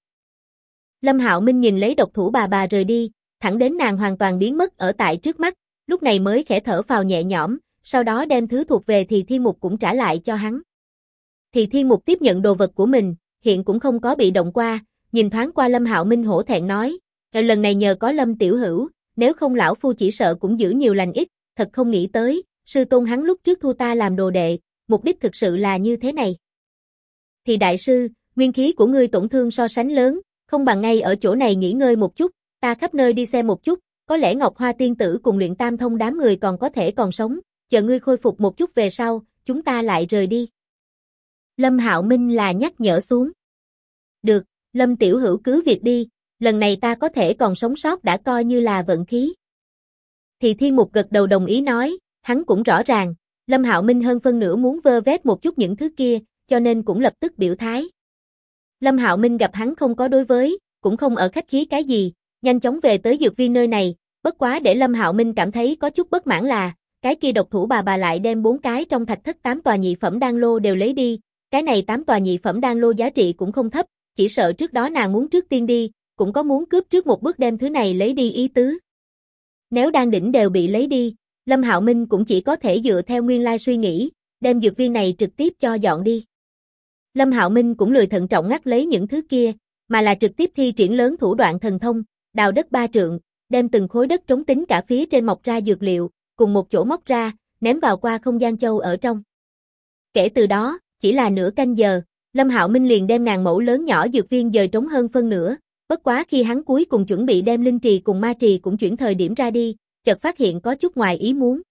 Lâm Hạo Minh nhìn lấy độc thủ bà rời đi, thẳng đến nàng hoàn toàn biến mất ở tại trước mắt, lúc này mới khẽ thở phào nhẹ nhõm, sau đó đem thứ thuộc về Thì Thiên Mục cũng trả lại cho hắn. Thì Thiên Mục tiếp nhận đồ vật của mình, hiện cũng không có bị động qua, nhìn thoáng qua Lâm Hạo Minh hổ thẹn nói, lần này nhờ có Lâm tiểu hữu, nếu không lão phu chỉ sợ cũng giữ nhiều lành ít, thật không nghĩ tới, sư tôn hắn lúc trước thu ta làm đồ đệ, mục đích thực sự là như thế này. Thì đại sư, nguyên khí của ngươi tổn thương so sánh lớn, không bằng ngay ở chỗ này nghỉ ngơi một chút, ta khắp nơi đi xem một chút, có lẽ Ngọc Hoa tiên tử cùng Luyện Tam Thông đám người còn có thể còn sống, chờ ngươi khôi phục một chút về sau, chúng ta lại rời đi. Lâm Hạo Minh là nhắc nhở xuống. Được, Lâm tiểu hữu cứ việc đi, lần này ta có thể còn sống sót đã coi như là vận khí. Thì Thiên Mục gật đầu đồng ý nói, hắn cũng rõ ràng, Lâm Hạo Minh hơn phân nửa muốn vơ vét một chút những thứ kia, cho nên cũng lập tức biểu thái. Lâm Hạo Minh gặp hắn không có đối với, cũng không ở khách khí cái gì, nhanh chóng về tới dược viên nơi này, bất quá để Lâm Hạo Minh cảm thấy có chút bất mãn là, cái kia độc thủ bà lại đem 4 cái trong thạch thất 8 tòa nhị phẩm đan lô đều lấy đi, cái này 8 tòa nhị phẩm đan lô giá trị cũng không thấp, chỉ sợ trước đó nàng muốn trước tiên đi, cũng có muốn cướp trước một bước đem thứ này lấy đi ý tứ. Nếu đan đỉnh đều bị lấy đi, Lâm Hạo Minh cũng chỉ có thể dựa theo nguyên lai suy nghĩ, đem dược viên này trực tiếp cho dọn đi. Lâm Hạo Minh cũng lười thận trọng ngắt lấy những thứ kia, mà là trực tiếp thi triển lớn thủ đoạn thần thông, đào đất 3 trượng, đem từng khối đất trống tính cả phía trên mọc ra dược liệu, cùng một chỗ móc ra, ném vào qua không gian châu ở trong. Kể từ đó, chỉ là nửa canh giờ, Lâm Hạo Minh liền đem ngàn mẫu lớn nhỏ dược viên dời trống hơn phân nửa, bất quá khi hắn cuối cùng chuẩn bị đem linh trì cùng ma trì cũng chuyển thời điểm ra đi, chợt phát hiện có chút ngoài ý muốn.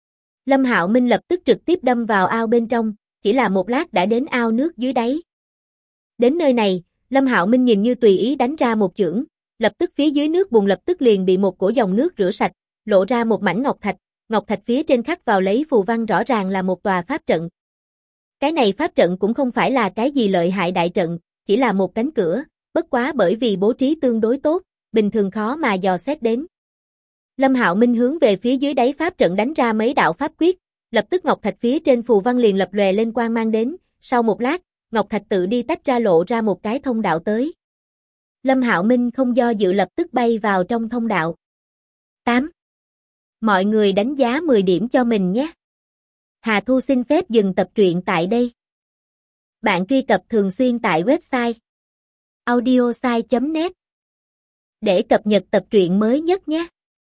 Lâm Hạo Minh lập tức trực tiếp đâm vào ao bên trong, chỉ là một lát đã đến ao nước dưới đáy. Đến nơi này, Lâm Hạo Minh nhìn như tùy ý đánh ra một chưởng, lập tức phía dưới nước bùn lập tức liền bị một cổ dòng nước rửa sạch, lộ ra một mảnh ngọc thạch phía trên khắc vào lấy phù văn rõ ràng là một tòa pháp trận. Cái này pháp trận cũng không phải là cái gì lợi hại đại trận, chỉ là một cánh cửa, bất quá bởi vì bố trí tương đối tốt, bình thường khó mà dò xét đến. Lâm Hạo Minh hướng về phía dưới đáy pháp trận đánh ra mấy đạo pháp quyết, lập tức ngọc thạch phía trên phù văn liền lập lòe lên quang mang đến, sau một lát, ngọc thạch tự đi tách ra lộ ra một cái thông đạo tới. Lâm Hạo Minh không do dự lập tức bay vào trong thông đạo. 8. Mọi người đánh giá 10 điểm cho mình nhé. Hà Thu xin phép dừng tập truyện tại đây. Bạn truy cập thường xuyên tại website audiosai.net để cập nhật tập truyện mới nhất nhé.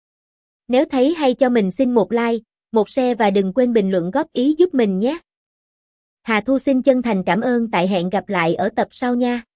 Nếu thấy hay cho mình xin một like, một share và đừng quên bình luận góp ý giúp mình nhé. Hà Thu xin chân thành cảm ơn, tại hẹn gặp lại ở tập sau nha.